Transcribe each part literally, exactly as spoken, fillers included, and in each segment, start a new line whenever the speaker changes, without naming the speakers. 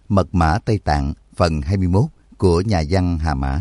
Mật mã Tây Tạng phần hai mươi mốt của nhà văn Hà Mã.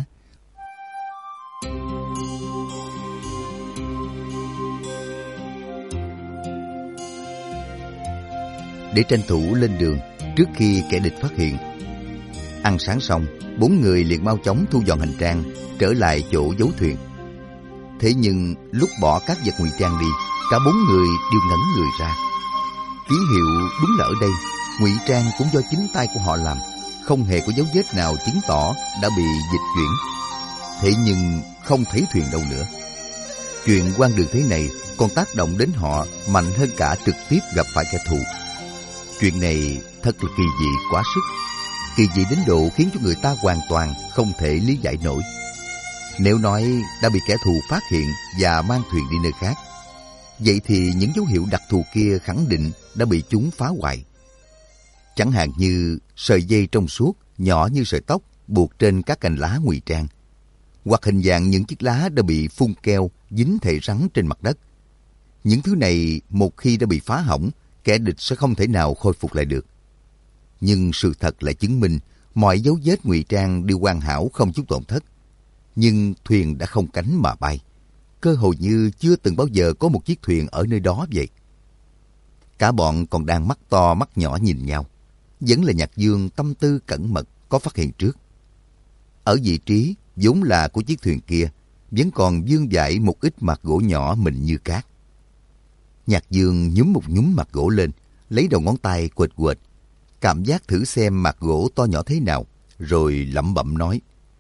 Để tranh thủ lên đường trước khi kẻ địch phát hiện. Ăn sáng xong, bốn người liền mau chóng thu dọn hành trang, trở lại chỗ giấu thuyền. Thế nhưng lúc bỏ các vật ngụy trang đi, cả bốn người đều ngẩn người ra. Ký hiệu đúng là ở đây, ngụy trang cũng do chính tay của họ làm, không hề có dấu vết nào chứng tỏ đã bị dịch chuyển. Thế nhưng không thấy thuyền đâu nữa. Chuyện quan đường thế này còn tác động đến họ mạnh hơn cả trực tiếp gặp phải kẻ thù. Chuyện này thật là kỳ dị quá sức, kỳ dị đến độ khiến cho người ta hoàn toàn không thể lý giải nổi. Nếu nói đã bị kẻ thù phát hiện và mang thuyền đi nơi khác, vậy thì những dấu hiệu đặc thù kia khẳng định đã bị chúng phá hoại. Chẳng hạn như sợi dây trong suốt, nhỏ như sợi tóc, buộc trên các cành lá ngụy trang, hoặc hình dạng những chiếc lá đã bị phun keo dính thể rắn trên mặt đất. Những thứ này một khi đã bị phá hỏng, kẻ địch sẽ không thể nào khôi phục lại được. Nhưng sự thật lại chứng minh mọi dấu vết ngụy trang đều hoàn hảo không chút tổn thất. Nhưng thuyền đã không cánh mà bay, cơ hồ như chưa từng bao giờ có một chiếc thuyền ở nơi đó vậy. Cả bọn còn đang mắt to mắt nhỏ nhìn nhau. Vẫn là Nhạc Dương tâm tư cẩn mật có phát hiện trước. Ở vị trí vốn là của chiếc thuyền kia, vẫn còn vương vãi một ít mặt gỗ nhỏ mịn như cát. Nhạc Dương nhúm một nhúm mặt gỗ lên, lấy đầu ngón tay quệt quệt, cảm giác thử xem mặt gỗ to nhỏ thế nào, rồi lẩm bẩm nói: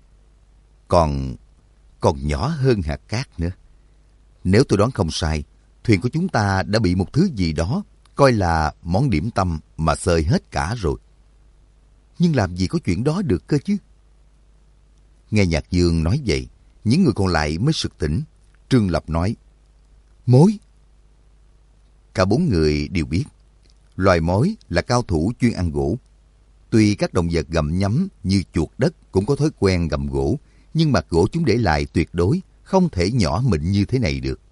Còn, còn nhỏ hơn hạt cát nữa. Nếu tôi đoán không sai, thuyền của chúng ta đã bị một thứ gì đó coi là món điểm tâm mà xơi hết cả rồi. Nhưng làm gì có chuyện đó được cơ chứ? Nghe Nhạc Dương nói vậy, những người còn lại mới sực tỉnh. Trương Lập nói: Mối! Cả bốn người đều biết, loài mối là cao thủ chuyên ăn gỗ. Tuy các động vật gặm nhấm như chuột đất cũng có thói quen gặm gỗ, nhưng mặt gỗ chúng để lại tuyệt đối không thể nhỏ mịn như thế này được.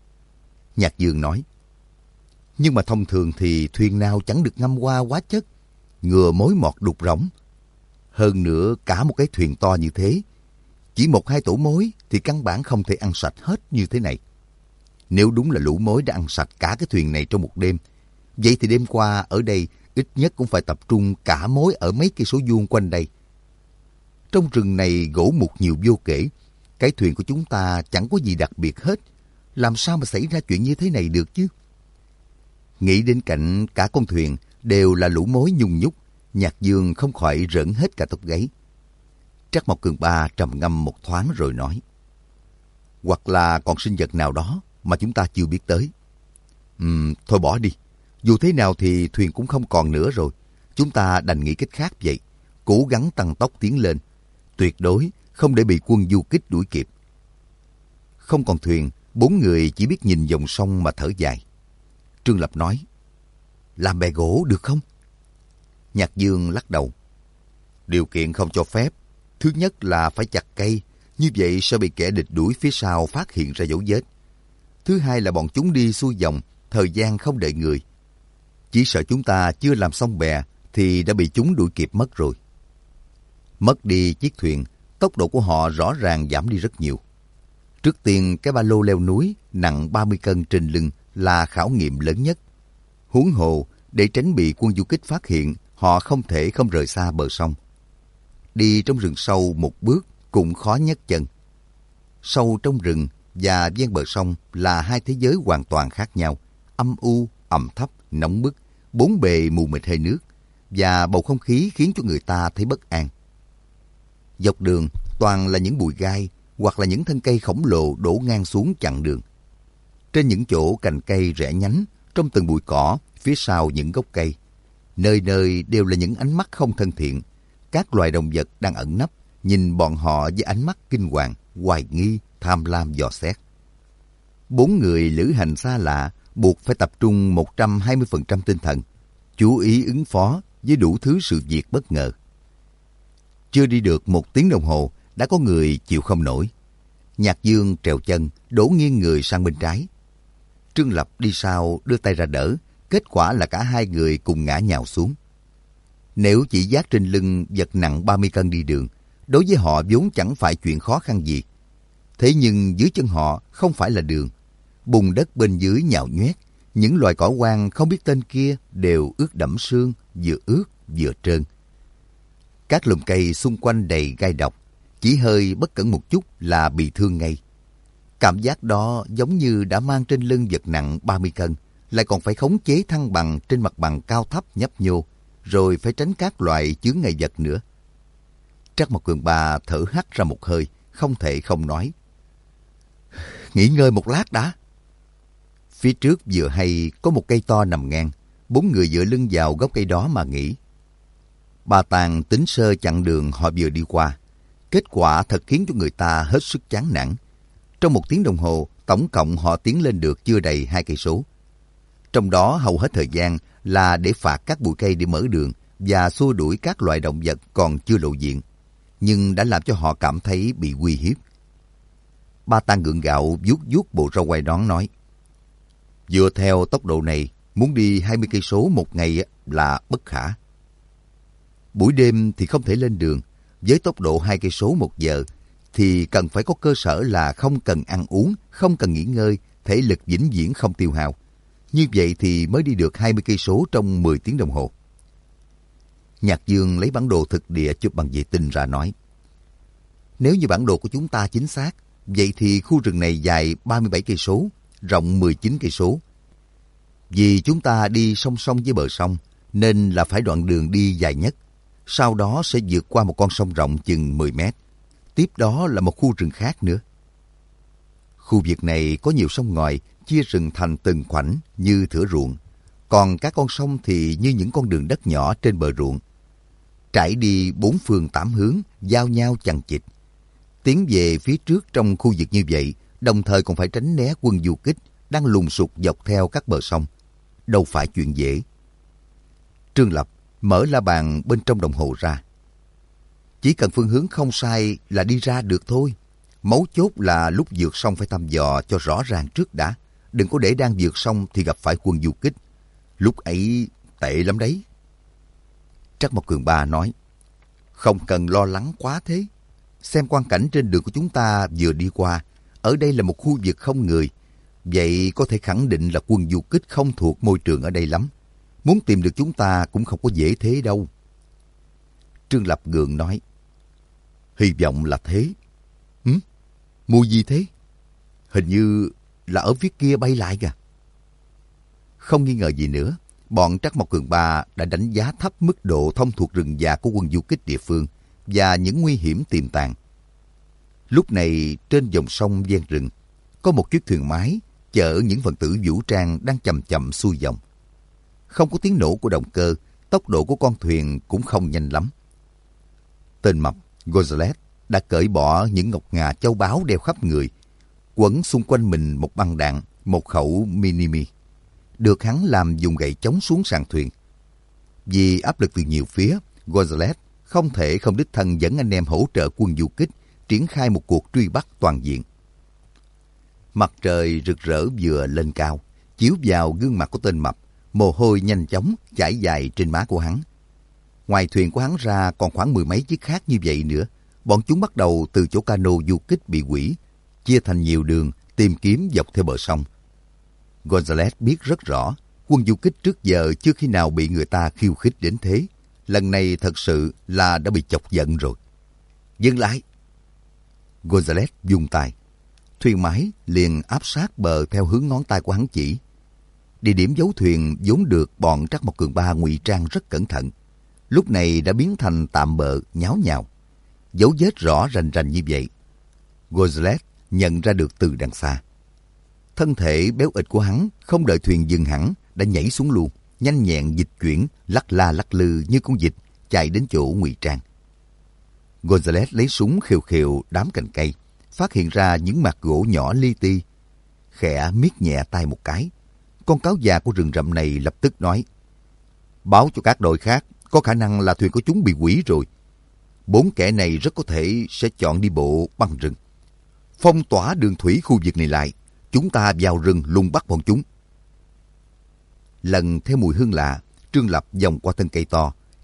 Nhạc Dương nói: Nhưng mà thông thường thì thuyền nào chẳng được ngâm qua hóa chất, ngừa mối mọt đục rỗng. Hơn nữa cả một cái thuyền to như thế, chỉ một hai tổ mối thì căn bản không thể ăn sạch hết như thế này. Nếu đúng là lũ mối đã ăn sạch cả cái thuyền này trong một đêm, vậy thì đêm qua ở đây ít nhất cũng phải tập trung cả mối ở mấy cây số vuông quanh đây. Trong rừng này gỗ mục nhiều vô kể, cái thuyền của chúng ta chẳng có gì đặc biệt hết. Làm sao mà xảy ra chuyện như thế này được chứ? Nghĩ đến cảnh cả con thuyền đều là lũ mối nhung nhúc, Nhạc Dương không khỏi rợn hết cả tóc gáy. Trắc Mộc Cường Ba trầm ngâm một thoáng rồi nói: Hoặc là còn sinh vật nào đó mà chúng ta chưa biết tới. Ừm, thôi bỏ đi. Dù thế nào thì thuyền cũng không còn nữa rồi. Chúng ta đành nghĩ cách khác vậy. Cố gắng tăng tốc tiến lên. Tuyệt đối không để bị quân du kích đuổi kịp. Không còn thuyền, bốn người chỉ biết nhìn dòng sông mà thở dài. Trương Lập nói: Làm bè gỗ được không? Nhạc Dương lắc đầu: Điều kiện không cho phép. Thứ nhất là phải chặt cây, như vậy sẽ bị kẻ địch đuổi phía sau phát hiện ra dấu vết. Thứ hai là bọn chúng đi xuôi dòng, thời gian không đợi người. Chỉ sợ chúng ta chưa làm xong bè thì đã bị chúng đuổi kịp mất rồi. Mất đi chiếc thuyền, tốc độ của họ rõ ràng giảm đi rất nhiều. Trước tiên cái ba lô leo núi nặng ba mươi cân trên lưng là khảo nghiệm lớn nhất. Huống hồ, để tránh bị quân du kích phát hiện, họ không thể không rời xa bờ sông. Đi trong rừng sâu một bước cũng khó nhấc chân. Sâu trong rừng và ven bờ sông là hai thế giới hoàn toàn khác nhau, âm u, ẩm thấp, nóng bức, bốn bề mù mịt hơi nước, và bầu không khí khiến cho người ta thấy bất an. Dọc đường toàn là những bụi gai hoặc là những thân cây khổng lồ đổ ngang xuống chặn đường. Trên những chỗ cành cây rẽ nhánh, trong từng bụi cỏ, phía sau những gốc cây, nơi nơi đều là những ánh mắt không thân thiện. Các loài động vật đang ẩn nấp, nhìn bọn họ với ánh mắt kinh hoàng, hoài nghi, tham lam dò xét. Bốn người lữ hành xa lạ buộc phải tập trung một trăm hai mươi phần trăm tinh thần, chú ý ứng phó với đủ thứ sự việc bất ngờ. Chưa đi được một tiếng đồng hồ, đã có người chịu không nổi. Nhạc Dương trèo chân, đổ nghiêng người sang bên trái. Trương Lập đi sau đưa tay ra đỡ, kết quả là cả hai người cùng ngã nhào xuống. Nếu chỉ vác trên lưng vật nặng ba mươi cân đi đường, đối với họ vốn chẳng phải chuyện khó khăn gì. Thế nhưng dưới chân họ không phải là đường. Bùn đất bên dưới nhào nhoét, những loài cỏ hoang không biết tên kia đều ướt đẫm sương, vừa ướt vừa trơn. Các lùm cây xung quanh đầy gai độc, chỉ hơi bất cẩn một chút là bị thương ngay. Cảm giác đó giống như đã mang trên lưng vật nặng ba mươi cân, lại còn phải khống chế thăng bằng trên mặt bằng cao thấp nhấp nhô, rồi phải tránh các loại chướng ngại vật nữa. Trắc Mộc Cường Ba thở hắt ra một hơi, không thể không nói. Nghỉ ngơi một lát đã. Phía trước vừa hay có một cây to nằm ngang, bốn người dựa lưng vào gốc cây đó mà nghỉ. Ba Tàng tính sơ chặng đường họ vừa đi qua. Kết quả thật khiến cho người ta hết sức chán nản. Trong một tiếng đồng hồ, tổng cộng họ tiến lên được chưa đầy hai cây số. Trong đó hầu hết thời gian là để phạt các bụi cây để mở đường và xua đuổi các loại động vật còn chưa lộ diện, nhưng đã làm cho họ cảm thấy bị uy hiếp. Ba Tàng gượng gạo vuốt vuốt bộ râu quai nón nói: Dựa theo tốc độ này, muốn đi hai mươi cây số một ngày là bất khả. Buổi đêm thì không thể lên đường, với tốc độ hai cây số một giờ thì cần phải có cơ sở là không cần ăn uống, không cần nghỉ ngơi, thể lực vĩnh viễn không tiêu hao. Như vậy thì mới đi được hai mươi cây số trong mười tiếng đồng hồ. Nhạc Dương lấy bản đồ thực địa chụp bằng vệ tinh ra nói: Nếu như bản đồ của chúng ta chính xác, vậy thì khu rừng này dài ba mươi bảy cây số, rộng mười chín cây số. Vì chúng ta đi song song với bờ sông, nên là phải đoạn đường đi dài nhất. Sau đó sẽ vượt qua một con sông rộng chừng mười mét. Tiếp đó là một khu rừng khác nữa. Khu vực này có nhiều sông ngòi, chia rừng thành từng khoảnh như thửa ruộng. Còn các con sông thì như những con đường đất nhỏ trên bờ ruộng. Trải đi bốn phương tám hướng, giao nhau chằng chịt. Tiến về phía trước trong khu vực như vậy, đồng thời còn phải tránh né quân du kích đang lùng sục dọc theo các bờ sông. Đâu phải chuyện dễ. Trương Lập mở la bàn bên trong đồng hồ ra. Chỉ cần phương hướng không sai là đi ra được thôi. Mấu chốt là lúc vượt sông phải thăm dò cho rõ ràng trước đã. Đừng có để đang vượt sông thì gặp phải quân du kích. Lúc ấy tệ lắm đấy. Trắc Mộc Cường Ba nói: Không cần lo lắng quá thế. Xem quang cảnh trên đường của chúng ta vừa đi qua. Ở đây là một khu vực không người. Vậy có thể khẳng định là quân du kích không thuộc môi trường ở đây lắm. Muốn tìm được chúng ta cũng không có dễ thế đâu. Trương Lập gượng nói: Hy vọng là thế. Hử? Mùi gì thế? Hình như là ở phía kia bay lại kìa. Không nghi ngờ gì nữa, bọn Trắc Mộc Cường Ba đã đánh giá thấp mức độ thông thuộc rừng già của quân du kích địa phương và những nguy hiểm tiềm tàng. Lúc này trên dòng sông ven rừng có một chiếc thuyền mái chở những phần tử vũ trang đang chậm chậm xuôi dòng. Không có tiếng nổ của động cơ, tốc độ của con thuyền cũng không nhanh lắm. Tên mập Gonzales đã cởi bỏ những ngọc ngà châu báu đeo khắp người, quấn xung quanh mình một băng đạn, một khẩu mini-mi, được hắn làm dùng gậy chống xuống sàn thuyền. Vì áp lực từ nhiều phía, Gonzales không thể không đích thân dẫn anh em hỗ trợ quân du kích triển khai một cuộc truy bắt toàn diện. Mặt trời rực rỡ vừa lên cao, chiếu vào gương mặt của tên mập, mồ hôi nhanh chóng chảy dài trên má của hắn. Ngoài thuyền của hắn ra còn khoảng mười mấy chiếc khác như vậy nữa. Bọn chúng bắt đầu từ chỗ cano du kích bị hủy, chia thành nhiều đường tìm kiếm dọc theo bờ sông. Gonzales biết rất rõ, quân du kích trước giờ chưa khi nào bị người ta khiêu khích đến thế. Lần này thật sự là đã bị chọc giận rồi. Dừng lại! Gonzales vung tay. Thuyền máy liền áp sát bờ theo hướng ngón tay của hắn chỉ. Địa điểm giấu thuyền vốn được bọn Trắc Mộc Cường Ba ngụy trang rất cẩn thận, lúc này đã biến thành tạm bợ nháo nhào. Dấu vết rõ rành rành như vậy, Gonzales nhận ra được từ đằng xa. Thân thể béo ịch của hắn không đợi thuyền dừng hẳn đã nhảy xuống luôn, nhanh nhẹn dịch chuyển, lắc la lắc lư như con vịt chạy đến chỗ ngụy trang. Gonzales lấy súng khều khều đám cành cây, phát hiện ra những mặt gỗ nhỏ li ti, khẽ miết nhẹ tay một cái. Con cáo già của rừng rậm này lập tức nói: Báo cho các đội khác, có khả năng là thuyền của chúng bị hủy rồi. Bốn kẻ này rất có thể sẽ chọn đi bộ băng rừng. Phong tỏa đường thủy khu vực này lại, chúng ta vào rừng lùng bắt bọn chúng. Lần theo mùi hương lạ, Trương Lập vòng qua thân cây to,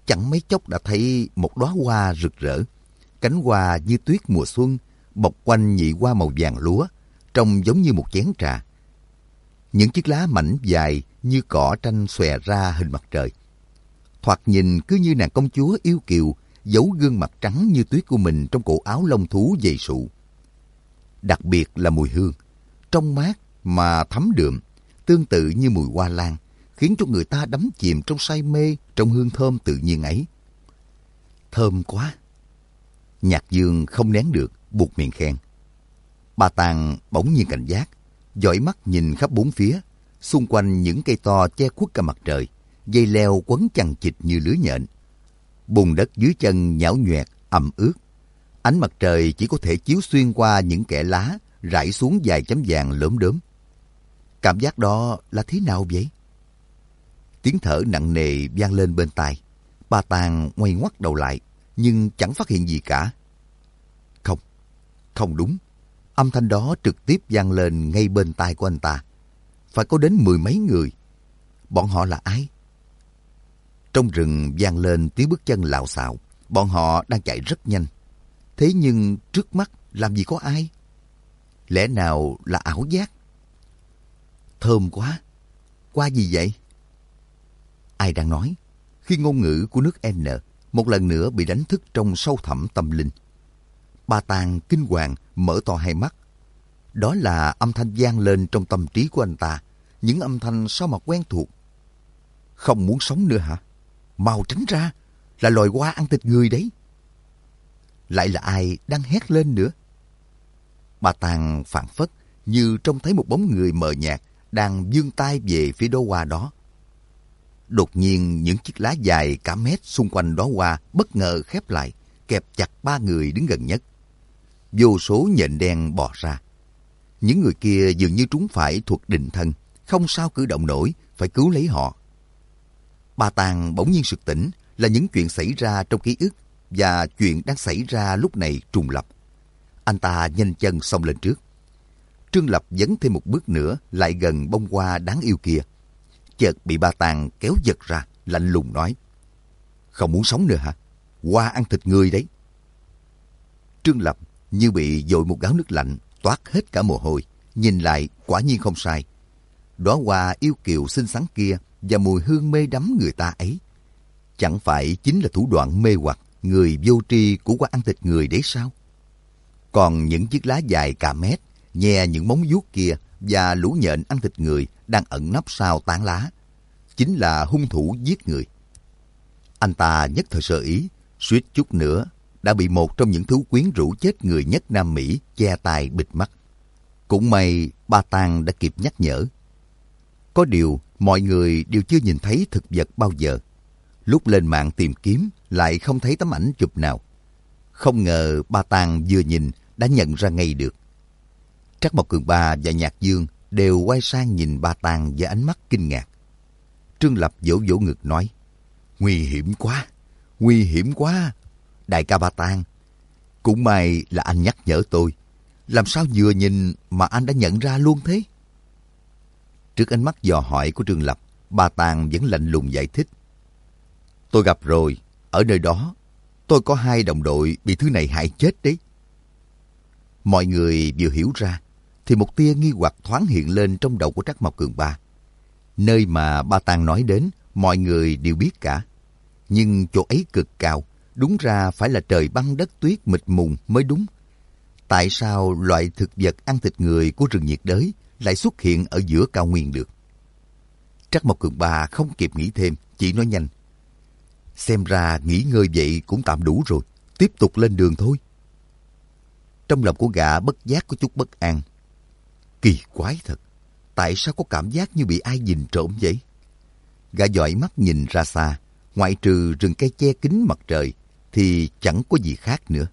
chẳng mấy chốc đã thấy một đóa hoa rực rỡ. Cánh hoa như tuyết mùa xuân, bọc quanh nhị hoa màu vàng lúa, trông giống như một chén trà. Những chiếc lá mảnh dài như cỏ tranh xòe ra hình mặt trời. Thoạt nhìn cứ như nàng công chúa yêu kiều, giấu gương mặt trắng như tuyết của mình trong cổ áo lông thú dày sụ. Đặc biệt là mùi hương, trong mát mà thấm đượm, tương tự như mùi hoa lan, khiến cho người ta đắm chìm trong say mê trong hương thơm tự nhiên ấy. Thơm quá! Nhạc Dương không nén được, buột miệng khen. Ba Tàng bỗng nhiên cảnh giác, dõi mắt nhìn khắp bốn phía, xung quanh những cây to che khuất cả mặt trời, dây leo quấn chằng chịt như lưới nhện. Bùn đất dưới chân nhão nhoẹt, ẩm ướt. Ánh mặt trời chỉ có thể chiếu xuyên qua những kẽ lá, rải xuống vài chấm vàng lốm đốm. Cảm giác đó là thế nào vậy? Tiếng thở nặng nề vang lên bên tai. Ba Tàng ngoay ngoắt đầu lại, nhưng chẳng phát hiện gì cả. Không, không đúng. Âm thanh đó trực tiếp vang lên ngay bên tai của anh ta. Phải có đến mười mấy người. Bọn họ là ai? Trong rừng vang lên tiếng bước chân lạo xạo. Bọn họ đang chạy rất nhanh. Thế nhưng trước mắt làm gì có ai? Lẽ nào là ảo giác? Thơm quá! Qua gì vậy? Ai đang nói? Khi ngôn ngữ của nước N một lần nữa bị đánh thức trong sâu thẳm tâm linh. Ba Tàng kinh hoàng mở to hai mắt. Đó là âm thanh vang lên trong tâm trí của anh ta. Những âm thanh sao mà quen thuộc. Không muốn sống nữa hả? Mau tránh ra! Là loài hoa ăn thịt người đấy. Lại là ai đang hét lên nữa? Ba Tàng phảng phất như trông thấy một bóng người mờ nhạt đang vươn tay về phía đóa hoa đó. Đột nhiên những chiếc lá dài cả mét xung quanh đóa hoa bất ngờ khép lại, kẹp chặt ba người đứng gần nhất. Vô số nhện đen bò ra. Những người kia dường như trúng phải thuật định thân, không sao cử động nổi, phải cứu lấy họ. Ba Tàng bỗng nhiên sực tỉnh, là những chuyện xảy ra trong ký ức và chuyện đang xảy ra lúc này trùng lập. Anh ta nhanh chân xông lên trước. Trương Lập dấn thêm một bước nữa lại gần bông hoa đáng yêu kia. Chợt bị Ba Tàng kéo giật ra, lạnh lùng nói: Không muốn sống nữa hả? Hoa ăn thịt người đấy. Trương Lập như bị dội một gáo nước lạnh, toát hết cả mồ hôi. Nhìn lại quả nhiên không sai. Đóa hoa yêu kiều xinh xắn kia và mùi hương mê đắm người ta ấy, chẳng phải chính là thủ đoạn mê hoặc người vô tri của hoa ăn thịt người đấy sao? Còn những chiếc lá dài cả mét, nhè những móng vuốt kia và lũ nhện ăn thịt người đang ẩn nấp sau tán lá, chính là hung thủ giết người. Anh ta nhất thời sơ ý, suýt chút nữa đã bị một trong những thú quyến rũ chết người nhất Nam Mỹ che tai bịt mắt. Cũng may Ba Tàng đã kịp nhắc nhở. Có điều mọi người đều chưa nhìn thấy thực vật bao giờ. Lúc lên mạng tìm kiếm lại không thấy tấm ảnh chụp nào. Không ngờ Ba Tàng vừa nhìn đã nhận ra ngay được. Trắc Mộc Cường Ba và Nhạc Dương đều quay sang nhìn Ba Tàng với ánh mắt kinh ngạc. Trương Lập vỗ vỗ ngực nói: Nguy hiểm quá, nguy hiểm quá. Đại ca Ba Tàng, cũng may là anh nhắc nhở tôi. Làm sao vừa nhìn mà anh đã nhận ra luôn thế? Trước ánh mắt dò hỏi của Trương Lập, Ba Tàng vẫn lạnh lùng giải thích: Tôi gặp rồi, ở nơi đó, tôi có hai đồng đội bị thứ này hại chết đấy. Mọi người vừa hiểu ra, thì một tia nghi hoặc thoáng hiện lên trong đầu của Trắc Mộc Cường Ba. Nơi mà Ba Tàng nói đến, mọi người đều biết cả. Nhưng chỗ ấy cực cao, đúng ra phải là trời băng đất tuyết mịt mùng mới đúng. Tại sao loại thực vật ăn thịt người của rừng nhiệt đới lại xuất hiện ở giữa cao nguyên được? Trắc Mộc Cường Ba không kịp nghĩ thêm, chỉ nói nhanh: Xem ra nghỉ ngơi vậy cũng tạm đủ rồi, tiếp tục lên đường thôi. Trong lòng của gã bất giác có chút bất an. Kỳ quái thật, tại sao có cảm giác như bị ai nhìn trộm vậy? Gã dõi mắt nhìn ra xa, ngoại trừ rừng cây che kín mặt trời thì chẳng có gì khác nữa.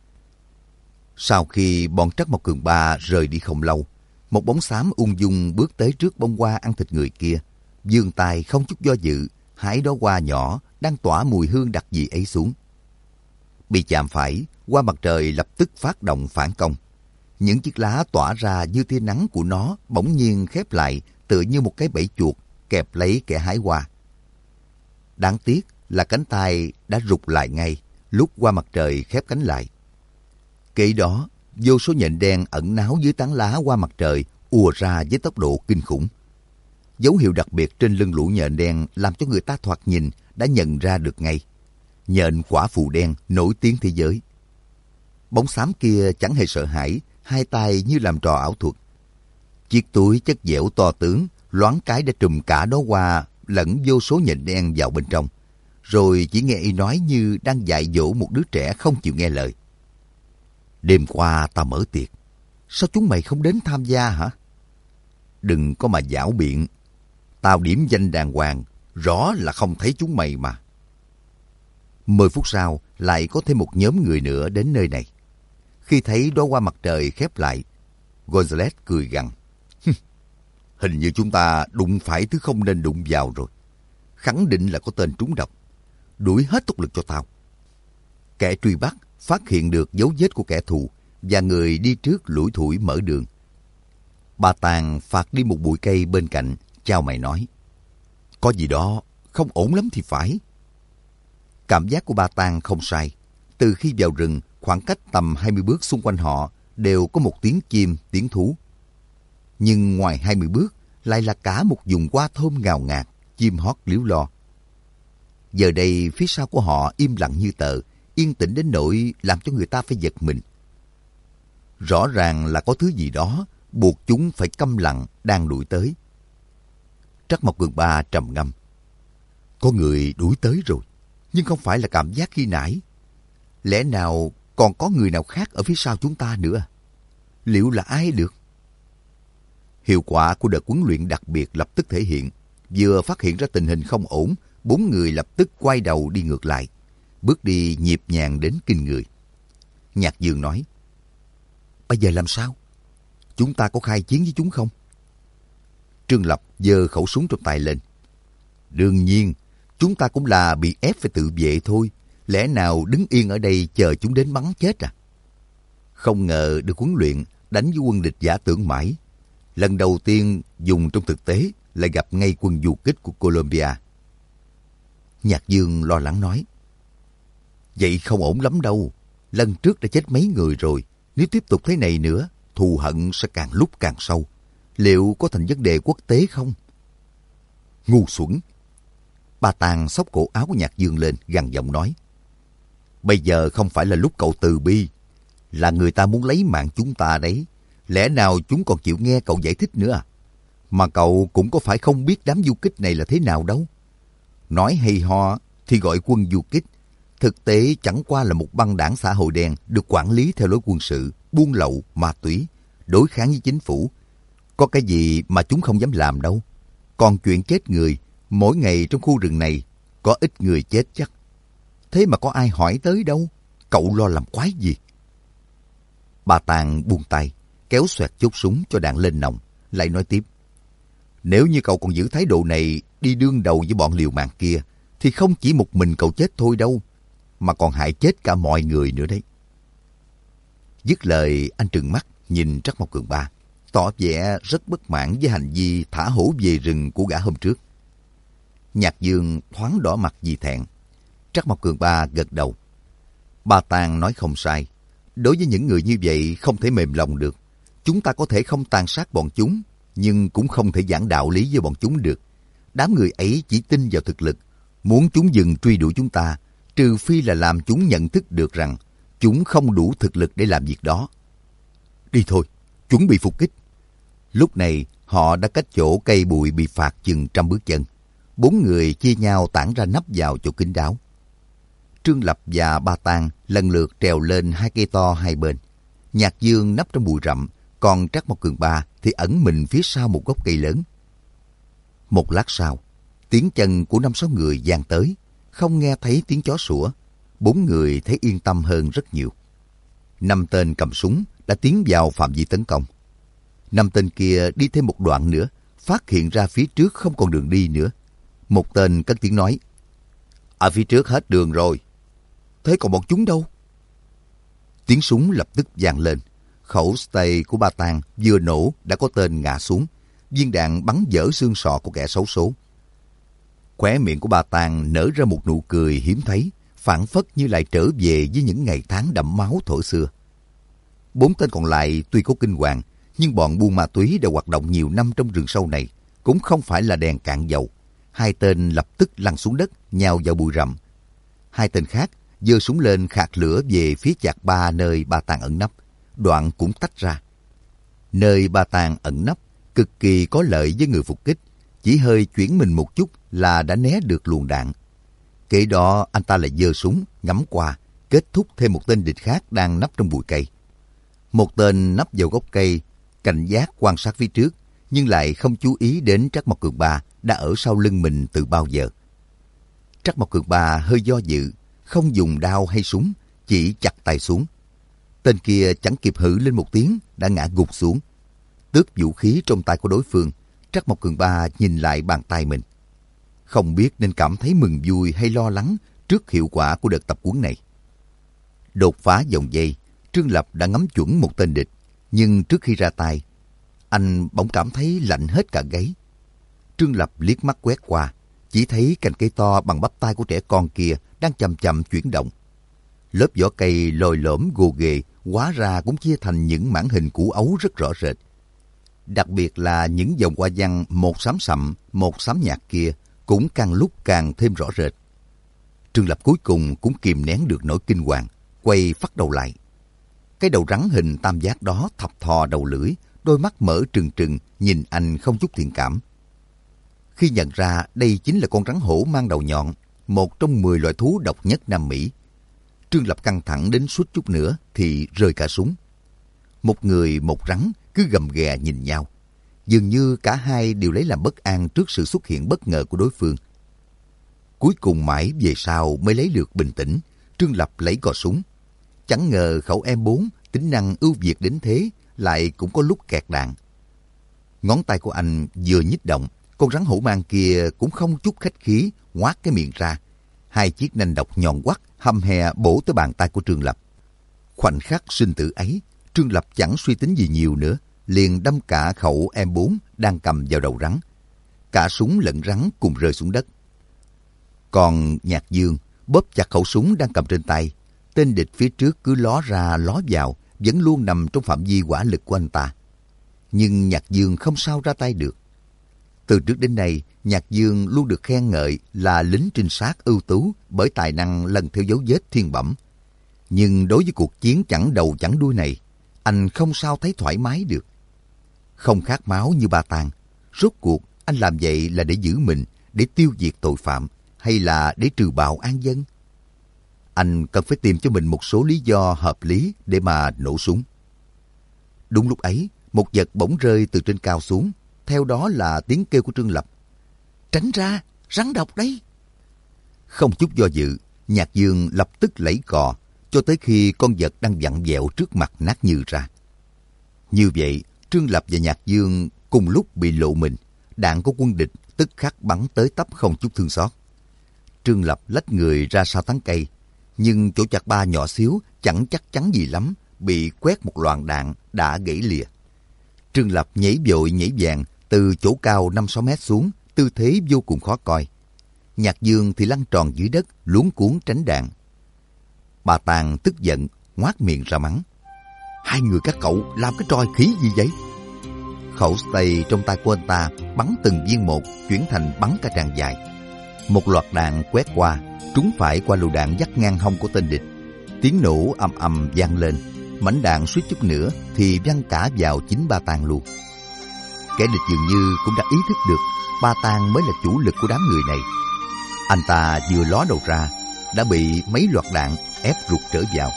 Sau khi bọn Trắc Mộc Cường Ba rời đi không lâu, một bóng xám ung dung bước tới trước bông hoa ăn thịt người kia, vươn tay không chút do dự hái đóa hoa nhỏ đang tỏa mùi hương đặc dị ấy xuống. Bị chạm phải, hoa mặt trời lập tức phát động phản công. Những chiếc lá tỏa ra như tia nắng của nó bỗng nhiên khép lại, tựa như một cái bẫy chuột kẹp lấy kẻ hái hoa. Đáng tiếc là cánh tay đã rụt lại ngay lúc qua mặt trời khép cánh lại. Kế đó, vô số nhện đen ẩn náu dưới tán lá qua mặt trời ùa ra với tốc độ kinh khủng. Dấu hiệu đặc biệt trên lưng lũ nhện đen làm cho người ta thoạt nhìn đã nhận ra được ngay. Nhện quả phù đen nổi tiếng thế giới. Bóng xám kia chẳng hề sợ hãi, hai tay như làm trò ảo thuật. Chiếc túi chất dẻo to tướng, loáng cái đã trùm cả đó hoa lẫn vô số nhện đen vào bên trong. Rồi chỉ nghe y nói như đang dạy dỗ một đứa trẻ không chịu nghe lời. Đêm qua tao mở tiệc, sao chúng mày không đến tham gia hả? Đừng có mà giảo biện, tao điểm danh đàng hoàng, rõ là không thấy chúng mày mà. Mười phút sau, lại có thêm một nhóm người nữa đến nơi này. Khi thấy đóa hoa mặt trời khép lại, Gonzales cười gằn. Hình như chúng ta đụng phải thứ không nên đụng vào rồi. Khẳng định là có tên trúng độc. Đuổi hết tốc lực cho tao. Kẻ truy bắt phát hiện được dấu vết của kẻ thù và người đi trước lủi thủi mở đường. Bà Tàng phạt đi một bụi cây bên cạnh, chào mày nói. Có gì đó không ổn lắm thì phải. Cảm giác của bà Tàng không sai. Từ khi vào rừng, khoảng cách tầm hai mươi bước xung quanh họ đều có một tiếng chim, tiếng thú. Nhưng ngoài hai mươi bước lại là cả một vùng hoa thơm ngào ngạt, chim hót líu lo. Giờ đây phía sau của họ im lặng như tờ, yên tĩnh đến nỗi làm cho người ta phải giật mình. Rõ ràng là có thứ gì đó buộc chúng phải câm lặng đang đuổi tới. Trắc Mộc Cường Ba trầm ngâm. Có người đuổi tới rồi, nhưng không phải là cảm giác khi nãy. Lẽ nào còn có người nào khác ở phía sau chúng ta nữa? Liệu là ai được? Hiệu quả của đợt huấn luyện đặc biệt lập tức thể hiện. Vừa phát hiện ra tình hình không ổn, bốn người lập tức quay đầu đi ngược lại. Bước đi nhịp nhàng đến kinh người. Nhạc Dương nói. Bây giờ làm sao? Chúng ta có khai chiến với chúng không? Trương Lập giơ khẩu súng trong tay lên. Đương nhiên, chúng ta cũng là bị ép phải tự vệ thôi. Lẽ nào đứng yên ở đây chờ chúng đến bắn chết à? Không ngờ được huấn luyện đánh với quân địch giả tưởng mãi. Lần đầu tiên dùng trong thực tế lại gặp ngay quân du kích của Colombia. Nhạc Dương lo lắng nói. Vậy không ổn lắm đâu. Lần trước đã chết mấy người rồi. Nếu tiếp tục thế này nữa, thù hận sẽ càng lúc càng sâu. Liệu có thành vấn đề quốc tế không? Ngu xuẩn. Bà Tàng xốc cổ áo của Nhạc Dương lên, gằn giọng nói. Bây giờ không phải là lúc cậu từ bi. Là người ta muốn lấy mạng chúng ta đấy. Lẽ nào chúng còn chịu nghe cậu giải thích nữa à? Mà cậu cũng có phải không biết đám du kích này là thế nào đâu. Nói hay ho thì gọi quân du kích. Thực tế chẳng qua là một băng đảng xã hội đen được quản lý theo lối quân sự, buôn lậu, ma túy, đối kháng với chính phủ. Có cái gì mà chúng không dám làm đâu. Còn chuyện chết người, mỗi ngày trong khu rừng này có ít người chết chắc. Thế mà có ai hỏi tới đâu. Cậu lo làm quái gì? Bà Tàng buông tay, kéo xoẹt chốt súng cho đạn lên nòng, lại nói tiếp. Nếu như cậu còn giữ thái độ này đi đương đầu với bọn liều mạng kia, thì không chỉ một mình cậu chết thôi đâu, mà còn hại chết cả mọi người nữa đấy. Dứt lời, anh trừng mắt nhìn Trắc Mộc Cường Ba, tỏ vẻ rất bất mãn với hành vi thả hổ về rừng của gã hôm trước. Nhạc Dương thoáng đỏ mặt vì thẹn. Trắc Mộc Cường Ba gật đầu. Bà Tàng nói không sai. Đối với những người như vậy không thể mềm lòng được. Chúng ta có thể không tàn sát bọn chúng, nhưng cũng không thể giảng đạo lý với bọn chúng được. Đám người ấy chỉ tin vào thực lực. Muốn chúng dừng truy đuổi chúng ta, trừ phi là làm chúng nhận thức được rằng chúng không đủ thực lực để làm việc đó. Đi thôi, chuẩn bị phục kích. Lúc này, họ đã cách chỗ cây bụi bị phạt chừng trăm bước chân. Bốn người chia nhau tản ra nấp vào chỗ kín đáo. Trương Lập và Ba Tàng lần lượt trèo lên hai cây to hai bên. Nhạc Dương nấp trong bụi rậm, còn Trắc Mộc Cường Ba thì ẩn mình phía sau một gốc cây lớn. Một lát sau, tiếng chân của năm sáu người vang tới, không nghe thấy tiếng chó sủa. Bốn người thấy yên tâm hơn rất nhiều. Năm tên cầm súng đã tiến vào phạm vi tấn công. Năm tên kia đi thêm một đoạn nữa, phát hiện ra phía trước không còn đường đi nữa. Một tên cất tiếng nói. Ở phía trước hết đường rồi. Thế còn bọn chúng đâu? Tiếng súng lập tức vang lên. Khẩu stay của Ba Tàng vừa nổ đã có tên ngã xuống. Viên đạn bắn vỡ xương sọ của kẻ xấu số. Khóe miệng của Ba Tàng nở ra một nụ cười hiếm thấy, phảng phất như lại trở về với những ngày tháng đẫm máu thuở xưa. Bốn tên còn lại tuy có kinh hoàng, nhưng bọn buôn ma túy đã hoạt động nhiều năm trong rừng sâu này, cũng không phải là đèn cạn dầu. Hai tên lập tức lăn xuống đất, nhào vào bụi rậm. Hai tên khác giơ súng lên khạc lửa về phía chạc ba nơi Ba Tàng ẩn nấp, đoạn cũng tách ra. Nơi Ba Tàng ẩn nấp cực kỳ có lợi với người phục kích, chỉ hơi chuyển mình một chút là đã né được luồng đạn. Kế đó anh ta lại giơ súng ngắm qua, kết thúc thêm một tên địch khác đang nấp trong bụi cây. Một tên nấp vào gốc cây, cảnh giác quan sát phía trước, nhưng lại không chú ý đến Trắc Mộc Cường Ba đã ở sau lưng mình từ bao giờ. Trắc Mộc Cường Ba hơi do dự, không dùng đao hay súng, chỉ chặt tay xuống. Tên kia chẳng kịp hử lên một tiếng đã ngã gục xuống. Tước vũ khí trong tay của đối phương, Trắc Mộc Cường Ba nhìn lại bàn tay mình. Không biết nên cảm thấy mừng vui hay lo lắng trước hiệu quả của đợt tập huấn này. Đột phá vòng dây, Trương Lập đã ngắm chuẩn một tên địch, nhưng trước khi ra tay, anh bỗng cảm thấy lạnh hết cả gáy. Trương Lập liếc mắt quét qua, chỉ thấy cành cây to bằng bắp tay của trẻ con kia đang chậm chậm chuyển động. Lớp vỏ cây lồi lõm gồ ghề hóa ra cũng chia thành những mảng hình củ ấu rất rõ rệt. Đặc biệt là những dòng hoa văn một xám sậm, một xám nhạt kia cũng càng lúc càng thêm rõ rệt. Trương Lập cuối cùng cũng kìm nén được nỗi kinh hoàng, quay phát đầu lại. Cái đầu rắn hình tam giác đó thập thò đầu lưỡi, đôi mắt mở trừng trừng nhìn anh không chút thiện cảm. Khi nhận ra đây chính là con rắn hổ mang đầu nhọn, một trong mười loại thú độc nhất Nam Mỹ, Trương Lập căng thẳng đến suýt chút nữa thì rơi cả súng. Một người một rắn cứ gầm ghè nhìn nhau, dường như cả hai đều lấy làm bất an trước sự xuất hiện bất ngờ của đối phương. Cuối cùng mãi về sau mới lấy được bình tĩnh, Trương Lập lấy cò súng. Chẳng ngờ khẩu em bốn tính năng ưu việt đến thế, lại cũng có lúc kẹt đạn. Ngón tay của anh vừa nhích động, con rắn hổ mang kia cũng không chút khách khí ngoác cái miệng ra. Hai chiếc nanh độc nhọn quắt hăm hè bổ tới bàn tay của Trương Lập. Khoảnh khắc sinh tử ấy, Trương Lập chẳng suy tính gì nhiều nữa, liền đâm cả khẩu em bốn đang cầm vào đầu rắn. Cả súng lẫn rắn cùng rơi xuống đất. Còn Nhạc Dương bóp chặt khẩu súng đang cầm trên tay. Tên địch phía trước cứ ló ra ló vào, vẫn luôn nằm trong phạm vi hỏa lực của anh ta. Nhưng Nhạc Dương không sao ra tay được. Từ trước đến nay, Nhạc Dương luôn được khen ngợi là lính trinh sát ưu tú bởi tài năng lần theo dấu vết thiên bẩm. Nhưng đối với cuộc chiến chẳng đầu chẳng đuôi này, anh không sao thấy thoải mái được. Không khát máu như Ba Tàng, rốt cuộc anh làm vậy là để giữ mình, để tiêu diệt tội phạm, hay là để trừ bạo an dân? Anh cần phải tìm cho mình một số lý do hợp lý để mà nổ súng. Đúng lúc ấy, một vật bỗng rơi từ trên cao xuống, theo đó là tiếng kêu của Trương Lập. Tránh ra, rắn độc đấy! Không chút do dự, Nhạc Dương lập tức lấy cò, cho tới khi con vật đang vặn vẹo trước mặt nát nhừ ra. Như vậy, Trương Lập và Nhạc Dương cùng lúc bị lộ mình, đạn của quân địch tức khắc bắn tới tấp không chút thương xót. Trương Lập lách người ra sau tán cây, nhưng chỗ chạc ba nhỏ xíu chẳng chắc chắn gì lắm, bị quét một loạt đạn đã gãy lìa. Trương Lập nhảy vội nhảy vàng từ chỗ cao năm sáu mét xuống, tư thế vô cùng khó coi. Nhạc Dương thì lăn tròn dưới đất, luống cuống tránh đạn. Bà Tàng tức giận, ngoác miệng ra mắng. Hai người các cậu làm cái trò khỉ gì vậy? Khẩu stay trong tay của anh ta bắn từng viên một, chuyển thành bắn cả tràng dài. Một loạt đạn quét qua, trúng phải qua lựu đạn dắt ngang hông của tên địch. Tiếng nổ ầm ầm vang lên, mảnh đạn suýt chút nữa thì văng cả vào chính Ba Tàng luôn. Kẻ địch dường như cũng đã ý thức được Ba Tàng mới là chủ lực của đám người này. Anh ta vừa ló đầu ra đã bị mấy loạt đạn ép rụt trở vào.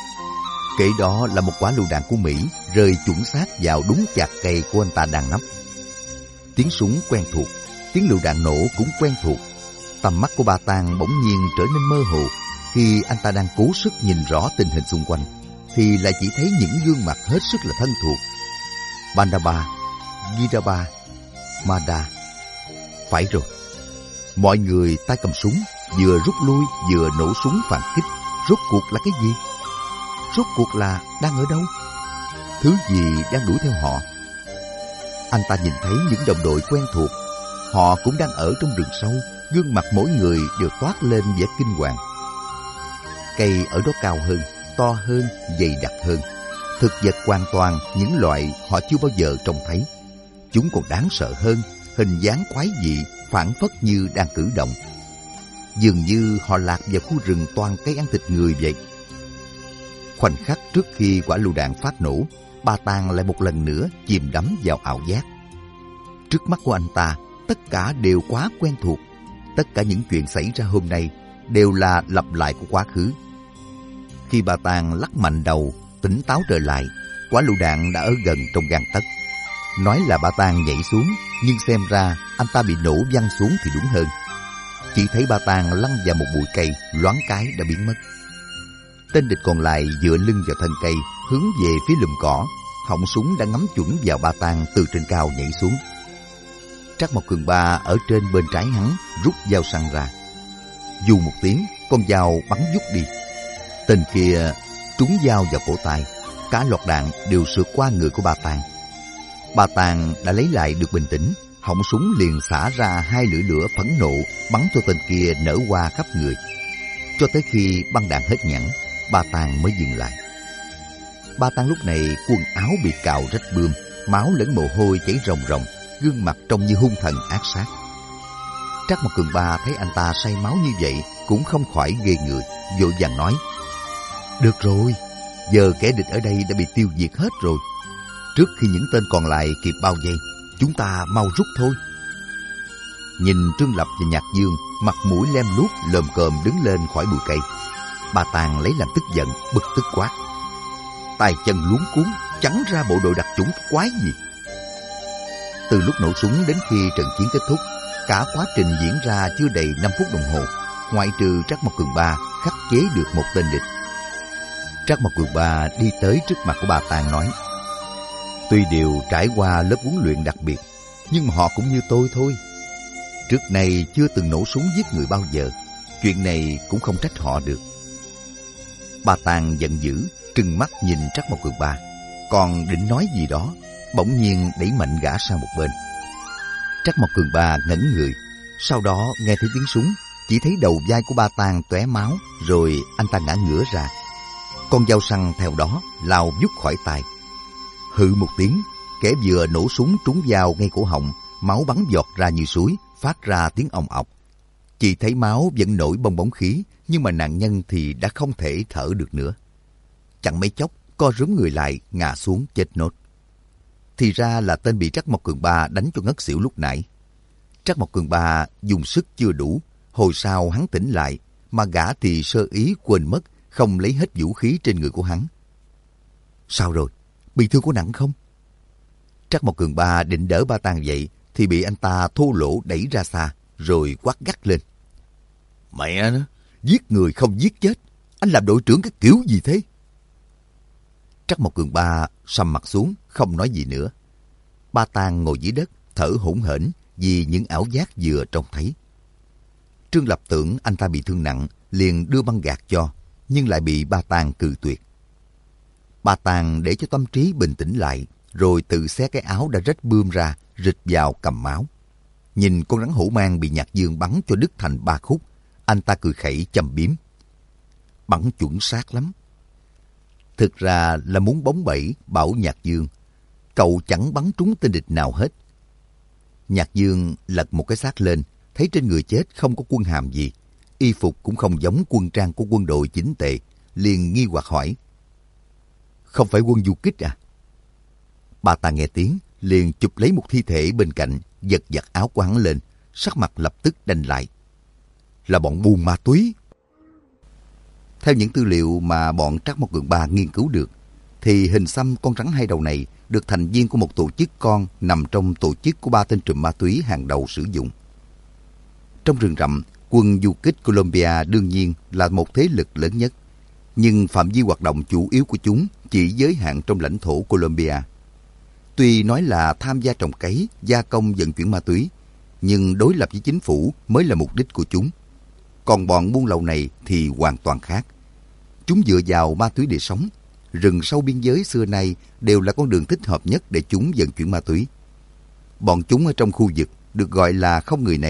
Kế đó là một quả lựu đạn của Mỹ rơi chuẩn xác vào đúng chạc cây của anh ta đang nấp. Tiếng súng quen thuộc, tiếng lựu đạn nổ cũng quen thuộc. Tầm mắt của Ba Tàng bỗng nhiên trở nên mơ hồ. Khi anh ta đang cố sức nhìn rõ tình hình xung quanh, thì lại chỉ thấy những gương mặt hết sức là thân thuộc. Bandaba, Vidaba, Mada. Phải rồi, mọi người tay cầm súng, vừa rút lui vừa nổ súng phản kích. Rốt cuộc là cái gì? Rốt cuộc là đang ở đâu? Thứ gì đang đuổi theo họ? Anh ta nhìn thấy những đồng đội quen thuộc. Họ cũng đang ở trong rừng sâu, gương mặt mỗi người đều toát lên vẻ kinh hoàng. Cây ở đó cao hơn, to hơn, dày đặc hơn. Thực vật hoàn toàn những loại họ chưa bao giờ trông thấy. Chúng còn đáng sợ hơn, hình dáng quái dị, phảng phất như đang cử động. Dường như họ lạc vào khu rừng toàn cây ăn thịt người vậy. Khoảnh khắc trước khi quả lựu đạn phát nổ, Ba Tàng lại một lần nữa chìm đắm vào ảo giác. Trước mắt của anh ta, tất cả đều quá quen thuộc. Tất cả những chuyện xảy ra hôm nay đều là lặp lại của quá khứ. Khi Ba Tàng lắc mạnh đầu, tỉnh táo trở lại, quả lựu đạn đã ở gần trong gang tấc. Nói là Ba Tàng nhảy xuống, nhưng xem ra anh ta bị nổ văng xuống thì đúng hơn. Chỉ thấy Ba Tàng lăn vào một bụi cây, loáng cái đã biến mất. Tên địch còn lại dựa lưng vào thân cây, hướng về phía lùm cỏ. Họng súng đã ngắm chuẩn vào Ba Tàng từ trên cao nhảy xuống. Trác Mộc Cường Ba ở trên bên trái hắn, rút dao săn ra. Dù một tiếng, con dao bắn vút đi. Tên kia trúng dao vào cổ tay, cả loạt đạn đều sượt qua người của Ba Tàng. Ba Tàng đã lấy lại được bình tĩnh, họng súng liền xả ra hai lưỡi lửa phẫn nộ, bắn cho tên kia nở hoa khắp người. Cho tới khi băng đạn hết nhẵn, Ba Tàng mới dừng lại. Ba Tàng lúc này quần áo bị cào rách bươm, máu lẫn mồ hôi chảy ròng ròng, gương mặt trông như hung thần ác sát. Trác Mộc Cường Ba thấy anh ta say máu như vậy cũng không khỏi ghê người, vội vàng nói: "Được rồi, giờ kẻ địch ở đây đã bị tiêu diệt hết rồi. Trước khi những tên còn lại kịp bao vây, chúng ta mau rút thôi." Nhìn Trương Lập và Nhạc Dương mặt mũi lem luốc lồm cồm đứng lên khỏi bụi cây, Ba Tàng lấy làm tức giận, bực tức quát: "Tay chân luống cuống, chẳng ra bộ đội đặc chủng quái gì!" Từ lúc nổ súng đến khi trận chiến kết thúc, cả quá trình diễn ra chưa đầy năm phút đồng hồ, ngoại trừ Trác Mộc Cường Ba khắc chế được một tên địch. Trác Mộc Cường Ba đi tới trước mặt của Ba Tàng nói: "Tuy đều trải qua lớp huấn luyện đặc biệt, nhưng mà họ cũng như tôi thôi. Trước này chưa từng nổ súng giết người bao giờ, chuyện này cũng không trách họ được." Ba Tàng giận dữ, trừng mắt nhìn Trác Mộc Cường Ba, còn định nói gì đó, bỗng nhiên đẩy mạnh gã sang một bên. Trác Mộc Cường Ba ngẩn người, sau đó nghe thấy tiếng súng, chỉ thấy đầu vai của Ba Tàng tóe máu, rồi anh ta ngã ngửa ra. Con dao săn theo đó lao vút khỏi tay. Hự một tiếng, kẻ vừa nổ súng trúng dao ngay cổ họng, máu bắn giọt ra như suối, phát ra tiếng ong ọc. Chỉ thấy máu vẫn nổi bong bóng khí, nhưng mà nạn nhân thì đã không thể thở được nữa. Chẳng mấy chốc, co rúm người lại, ngã xuống chết nốt. Thì ra là tên bị Trác Mộc Cường Ba đánh cho ngất xỉu lúc nãy. Trác Mộc Cường Ba dùng sức chưa đủ, hồi sau hắn tỉnh lại, mà gã thì sơ ý quên mất, không lấy hết vũ khí trên người của hắn. "Sao rồi? Bị thương có nặng không?" Trác Mộc Cường Ba định đỡ Ba Tàng dậy, thì bị anh ta thô lỗ đẩy ra xa, rồi quát gắt lên: "Mẹ nó, giết người không giết chết, anh làm đội trưởng cái kiểu gì thế?" Trác Mộc Cường Ba sầm mặt xuống, không nói gì nữa. Ba Tàng ngồi dưới đất, thở hổn hển vì những ảo giác vừa trông thấy. Trương Lập tưởng anh ta bị thương nặng, liền đưa băng gạc cho, nhưng lại bị Ba Tàng cự tuyệt. Ba Tàng để cho tâm trí bình tĩnh lại, rồi tự xé cái áo đã rách bươm ra, rịch vào cầm máu. Nhìn con rắn hổ mang bị Nhạc Dương bắn cho đứt thành ba khúc, anh ta cười khẩy châm biếm: "Bắn chuẩn xác lắm." Thực ra là muốn bóng bẩy bảo Nhạc Dương, cậu chẳng bắn trúng tên địch nào hết. Nhạc Dương lật một cái xác lên, thấy trên người chết không có quân hàm gì, y phục cũng không giống quân trang của quân đội chính tệ, liền nghi hoặc hỏi: "Không phải quân du kích à?" Ba ta nghe tiếng, liền chụp lấy một thi thể bên cạnh, giật giật áo của hắn lên, sắc mặt lập tức đanh lại: "Là bọn buôn ma túy." Theo những tư liệu mà bọn Trác Mộc Cường Ba nghiên cứu được, thì hình xăm con rắn hai đầu này được thành viên của một tổ chức con nằm trong tổ chức của ba tên trùm ma túy hàng đầu sử dụng. Trong rừng rậm, quân du kích Colombia đương nhiên là một thế lực lớn nhất, nhưng phạm vi hoạt động chủ yếu của chúng chỉ giới hạn trong lãnh thổ Colombia. Tuy nói là tham gia trồng cấy, gia công vận chuyển ma túy, nhưng đối lập với chính phủ mới là mục đích của chúng. Còn bọn buôn lậu này thì hoàn toàn khác. Chúng dựa vào ma túy để sống. Rừng sâu biên giới xưa nay đều là con đường thích hợp nhất để chúng vận chuyển ma túy. Bọn chúng ở trong khu vực được gọi là không người này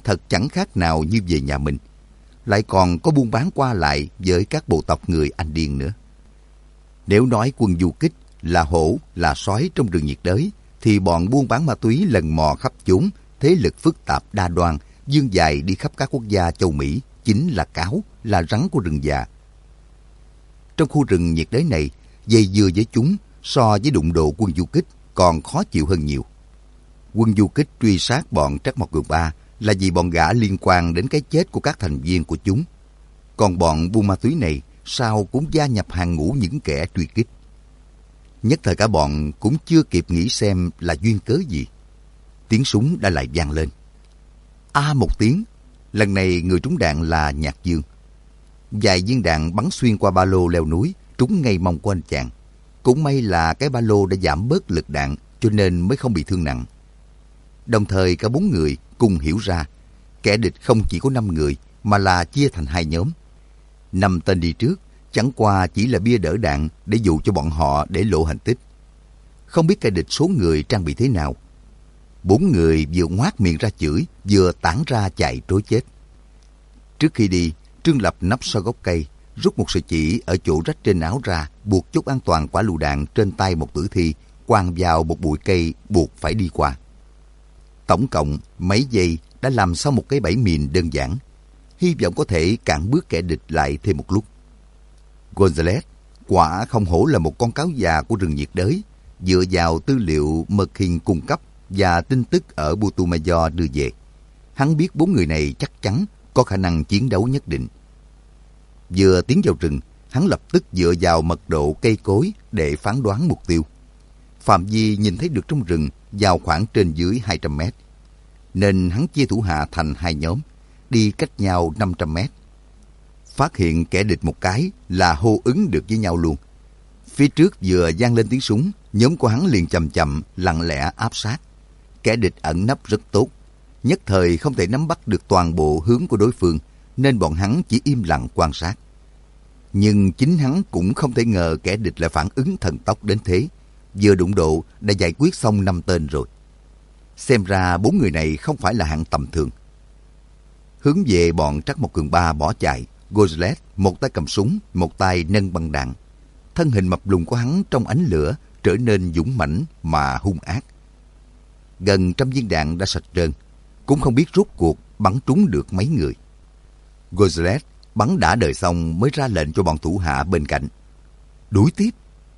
thật chẳng khác nào như về nhà mình. Lại còn có buôn bán qua lại với các bộ tộc người Anh Điền nữa. Nếu nói quân du kích là hổ, là sói trong rừng nhiệt đới, thì bọn buôn bán ma túy lần mò khắp chốn, thế lực phức tạp đa đoan, dương dài đi khắp các quốc gia châu Mỹ, chính là cáo, là rắn của rừng già. Trong khu rừng nhiệt đới này, dây dưa với chúng so với đụng độ quân du kích còn khó chịu hơn nhiều. Quân du kích truy sát bọn Trắc Mộc Cường Ba là vì bọn gã liên quan đến cái chết của các thành viên của chúng. Còn bọn buôn ma túy này sao cũng gia nhập hàng ngũ những kẻ truy kích. Nhất thời cả bọn cũng chưa kịp nghĩ xem là duyên cớ gì. Tiếng súng đã lại vang lên. A à, một tiếng, lần này người trúng đạn là Nhạc Dương. Vài viên đạn bắn xuyên qua ba lô leo núi, trúng ngay mông của anh chàng. Cũng may là cái ba lô đã giảm bớt lực đạn, cho nên mới không bị thương nặng. Đồng thời cả bốn người cùng hiểu ra, kẻ địch không chỉ có năm người, mà là chia thành hai nhóm. Năm tên đi trước, chẳng qua chỉ là bia đỡ đạn để dụ cho bọn họ để lộ hành tích. Không biết kẻ địch số người trang bị thế nào. Bốn người vừa ngoác miệng ra chửi, vừa tản ra chạy trối chết. Trước khi đi, Trương Lập nấp sau gốc cây, rút một sợi chỉ ở chỗ rách trên áo ra, buộc chốt an toàn quả lựu đạn trên tay một tử thi, quàng vào một bụi cây buộc phải đi qua. Tổng cộng mấy giây đã làm xong một cái bẫy mìn đơn giản, hy vọng có thể cản bước kẻ địch lại thêm một lúc. Gonzales quả không hổ là một con cáo già của rừng nhiệt đới, dựa vào tư liệu Merkin cung cấp và tin tức ở Putumayo đưa về. Hắn biết bốn người này chắc chắn có khả năng chiến đấu nhất định. Vừa tiến vào rừng, hắn lập tức dựa vào mật độ cây cối để phán đoán mục tiêu. Phạm vi nhìn thấy được trong rừng vào khoảng trên dưới hai trăm mét. Nên hắn chia thủ hạ thành hai nhóm, đi cách nhau năm trăm mét. Phát hiện kẻ địch một cái là hô ứng được với nhau luôn. Phía trước vừa vang lên tiếng súng, nhóm của hắn liền chậm chậm, lặng lẽ áp sát. Kẻ địch ẩn nấp rất tốt, nhất thời không thể nắm bắt được toàn bộ hướng của đối phương, nên bọn hắn chỉ im lặng quan sát. Nhưng chính hắn cũng không thể ngờ kẻ địch lại phản ứng thần tốc đến thế. Vừa đụng độ đã giải quyết xong năm tên rồi. Xem ra bốn người này không phải là hạng tầm thường. Hướng về bọn Trắc Mộc Cường Ba bỏ chạy, Gonzales một tay cầm súng, một tay nâng băng đạn. Thân hình mập lùn của hắn trong ánh lửa trở nên dũng mãnh mà hung ác. Gần trăm viên đạn đã sạch trơn, cũng không biết rốt cuộc bắn trúng được mấy người. Gonzales bắn đã đời xong mới ra lệnh cho bọn thủ hạ bên cạnh. Đuổi tiếp.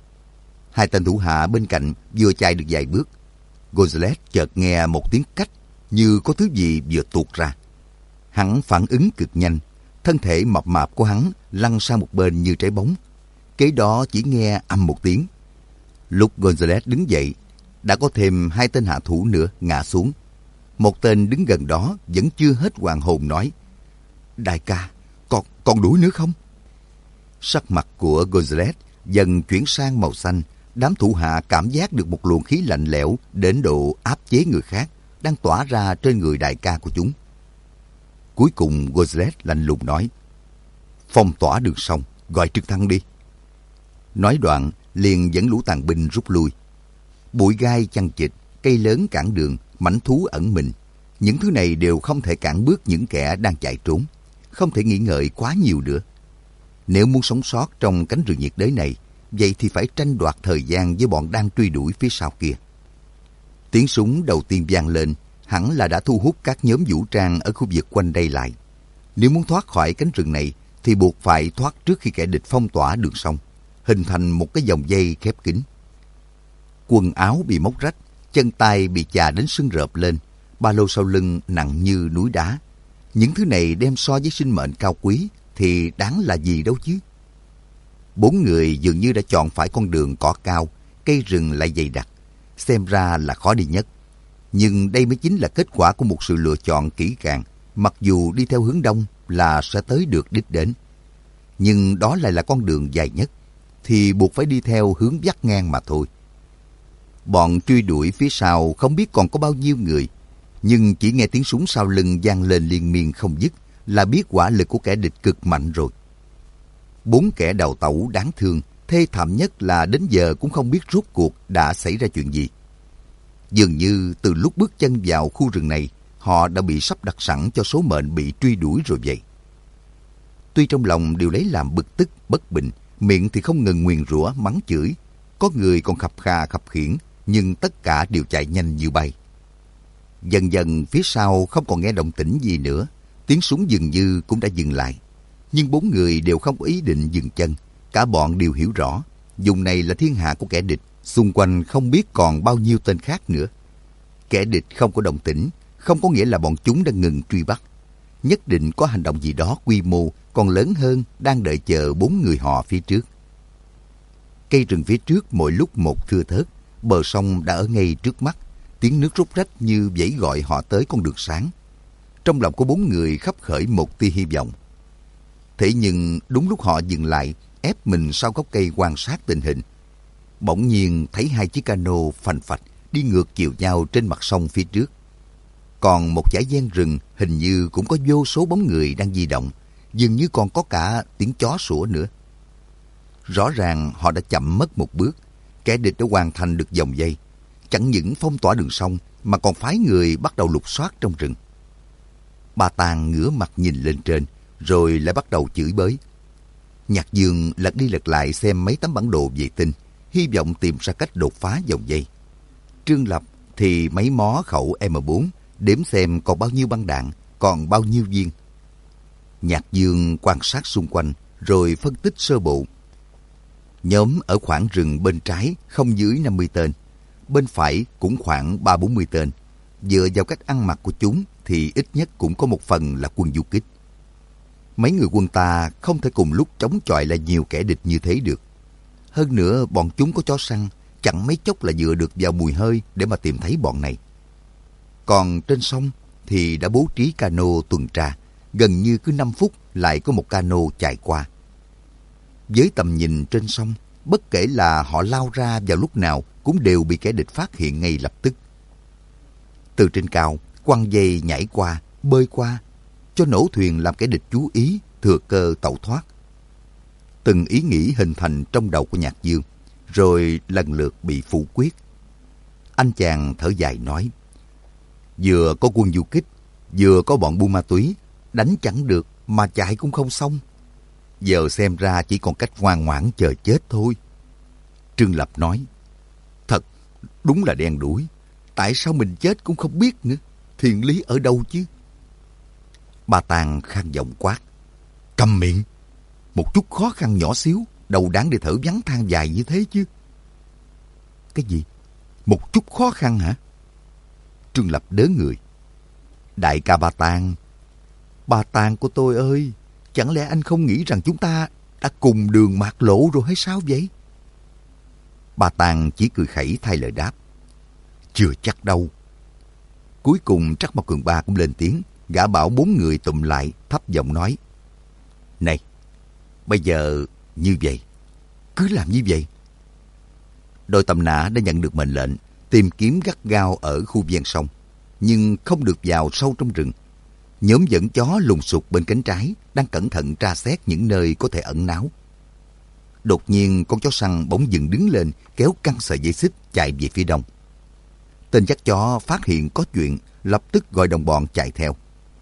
Hai tên thủ hạ bên cạnh vừa chạy được vài bước, Gonzales chợt nghe một tiếng cách như có thứ gì vừa tuột ra. Hắn phản ứng cực nhanh, thân thể mập mạp của hắn lăn sang một bên như trái bóng. Kế đó chỉ nghe ầm một tiếng. Lúc Gonzales đứng dậy, đã có thêm hai tên hạ thủ nữa ngã xuống. Một tên đứng gần đó vẫn chưa hết hoàn hồn nói: Đại ca, còn, còn đuổi nữa không? Sắc mặt của Gonzales dần chuyển sang màu xanh. Đám thủ hạ cảm giác được một luồng khí lạnh lẽo đến độ áp chế người khác đang tỏa ra trên người đại ca của chúng. Cuối cùng Gonzales lạnh lùng nói: Phong tỏa đường sông, gọi trực thăng đi. Nói đoạn liền dẫn lũ tàn binh rút lui. Bụi gai chằng chịt, cây lớn cản đường, mãnh thú ẩn mình, những thứ này đều không thể cản bước những kẻ đang chạy trốn. Không thể nghĩ ngợi quá nhiều nữa. Nếu muốn sống sót trong cánh rừng nhiệt đới này, vậy thì phải tranh đoạt thời gian với bọn đang truy đuổi phía sau kia. Tiếng súng đầu tiên vang lên, hẳn là đã thu hút các nhóm vũ trang ở khu vực quanh đây lại. Nếu muốn thoát khỏi cánh rừng này, thì buộc phải thoát trước khi kẻ địch phong tỏa đường sông, hình thành một cái vòng dây khép kín. Quần áo bị móc rách, chân tay bị chà đến sưng rợp lên, ba lô sau lưng nặng như núi đá. Những thứ này đem so với sinh mệnh cao quý thì đáng là gì đâu chứ. Bốn người dường như đã chọn phải con đường cỏ cao, cây rừng lại dày đặc, xem ra là khó đi nhất. Nhưng đây mới chính là kết quả của một sự lựa chọn kỹ càng, mặc dù đi theo hướng đông là sẽ tới được đích đến. Nhưng đó lại là con đường dài nhất, thì buộc phải đi theo hướng vắt ngang mà thôi. Bọn truy đuổi phía sau không biết còn có bao nhiêu người, nhưng chỉ nghe tiếng súng sau lưng vang lên liên miên không dứt là biết quả lực của kẻ địch cực mạnh rồi. Bốn kẻ đào tẩu đáng thương, thê thảm nhất là đến giờ cũng không biết rốt cuộc đã xảy ra chuyện gì. Dường như từ lúc bước chân vào khu rừng này, họ đã bị sắp đặt sẵn cho số mệnh bị truy đuổi rồi vậy. Tuy trong lòng đều lấy làm bực tức, bất bình, miệng thì không ngừng nguyền rủa, mắng chửi. Có người còn khập khà khập khiễng, nhưng tất cả đều chạy nhanh như bay. Dần dần phía sau không còn nghe động tĩnh gì nữa, tiếng súng dường như cũng đã dừng lại. Nhưng bốn người đều không có ý định dừng chân, cả bọn đều hiểu rõ, vùng này là thiên hạ của kẻ địch, xung quanh không biết còn bao nhiêu tên khác nữa. Kẻ địch không có động tĩnh, không có nghĩa là bọn chúng đã ngừng truy bắt. Nhất định có hành động gì đó quy mô còn lớn hơn đang đợi chờ bốn người họ phía trước. Cây rừng phía trước mỗi lúc một thưa thớt, bờ sông đã ở ngay trước mắt, tiếng nước róc rách như vẫy gọi họ tới con đường sáng. Trong lòng của bốn người khấp khởi một tia hy vọng. Thế nhưng đúng lúc họ dừng lại, ép mình sau gốc cây quan sát tình hình, bỗng nhiên thấy hai chiếc cano phành phạch đi ngược chiều nhau trên mặt sông phía trước. Còn một dải gian rừng hình như cũng có vô số bóng người đang di động, dường như còn có cả tiếng chó sủa nữa. Rõ ràng họ đã chậm mất một bước, kẻ địch đã hoàn thành được vòng vây. Chẳng những phong tỏa đường sông mà còn phái người bắt đầu lục soát trong rừng. Ba Tàng ngửa mặt nhìn lên trên, rồi lại bắt đầu chửi bới. Nhạc Dương lật đi lật lại xem mấy tấm bản đồ vệ tinh, hy vọng tìm ra cách đột phá vòng dây. Trương Lập thì mấy mó khẩu M bốn, đếm xem còn bao nhiêu băng đạn, còn bao nhiêu viên. Nhạc Dương quan sát xung quanh, rồi phân tích sơ bộ. Nhóm ở khoảng rừng bên trái không dưới năm mươi tên, bên phải cũng khoảng ba bốn mươi tên. Dựa vào cách ăn mặc của chúng thì ít nhất cũng có một phần là quân du kích. Mấy người quân ta không thể cùng lúc chống chọi lại nhiều kẻ địch như thế được. Hơn nữa bọn chúng có chó săn, chẳng mấy chốc là dựa được vào mùi hơi để mà tìm thấy bọn này. Còn trên sông thì đã bố trí cano tuần tra, gần như cứ năm phút lại có một cano chạy qua. Với tầm nhìn trên sông, bất kể là họ lao ra vào lúc nào cũng đều bị kẻ địch phát hiện ngay lập tức. Từ trên cao, quăng dây nhảy qua, bơi qua, cho nổ thuyền làm kẻ địch chú ý, thừa cơ tẩu thoát. Từng ý nghĩ hình thành trong đầu của Nhạc Dương, rồi lần lượt bị phủ quyết. Anh chàng thở dài nói, vừa có quân du kích, vừa có bọn buôn ma túy, đánh chẳng được mà chạy cũng không xong. Giờ xem ra chỉ còn cách ngoan ngoãn chờ chết thôi. Trương Lập nói, thật, đúng là đen đủi. Tại sao mình chết cũng không biết nữa, thiện lý ở đâu chứ? Ba Tàng khang giọng quát, câm miệng. Một chút khó khăn nhỏ xíu, đâu đáng để thở vắng than dài như thế chứ. Cái gì? Một chút khó khăn hả? Trương Lập đớ người. Đại ca Ba Tàng, Ba Tàng của tôi ơi, chẳng lẽ anh không nghĩ rằng chúng ta đã cùng đường mạt lộ rồi hay sao vậy? Ba Tàng chỉ cười khẩy thay lời đáp, chưa chắc đâu. Cuối cùng Trắc Mao Cường Ba cũng lên tiếng, gã bảo bốn người tụm lại, thấp giọng nói, này, bây giờ như vậy, cứ làm như vậy. Đội tầm nã đã nhận được mệnh lệnh tìm kiếm gắt gao ở khu ven sông, nhưng không được vào sâu trong rừng. Nhóm dẫn chó lùng sục bên cánh trái đang cẩn thận tra xét những nơi có thể ẩn náu. Đột nhiên con chó săn bỗng dừng đứng lên, kéo căng sợi dây xích chạy về phía đông. Tên dắt chó phát hiện có chuyện, lập tức gọi đồng bọn chạy theo.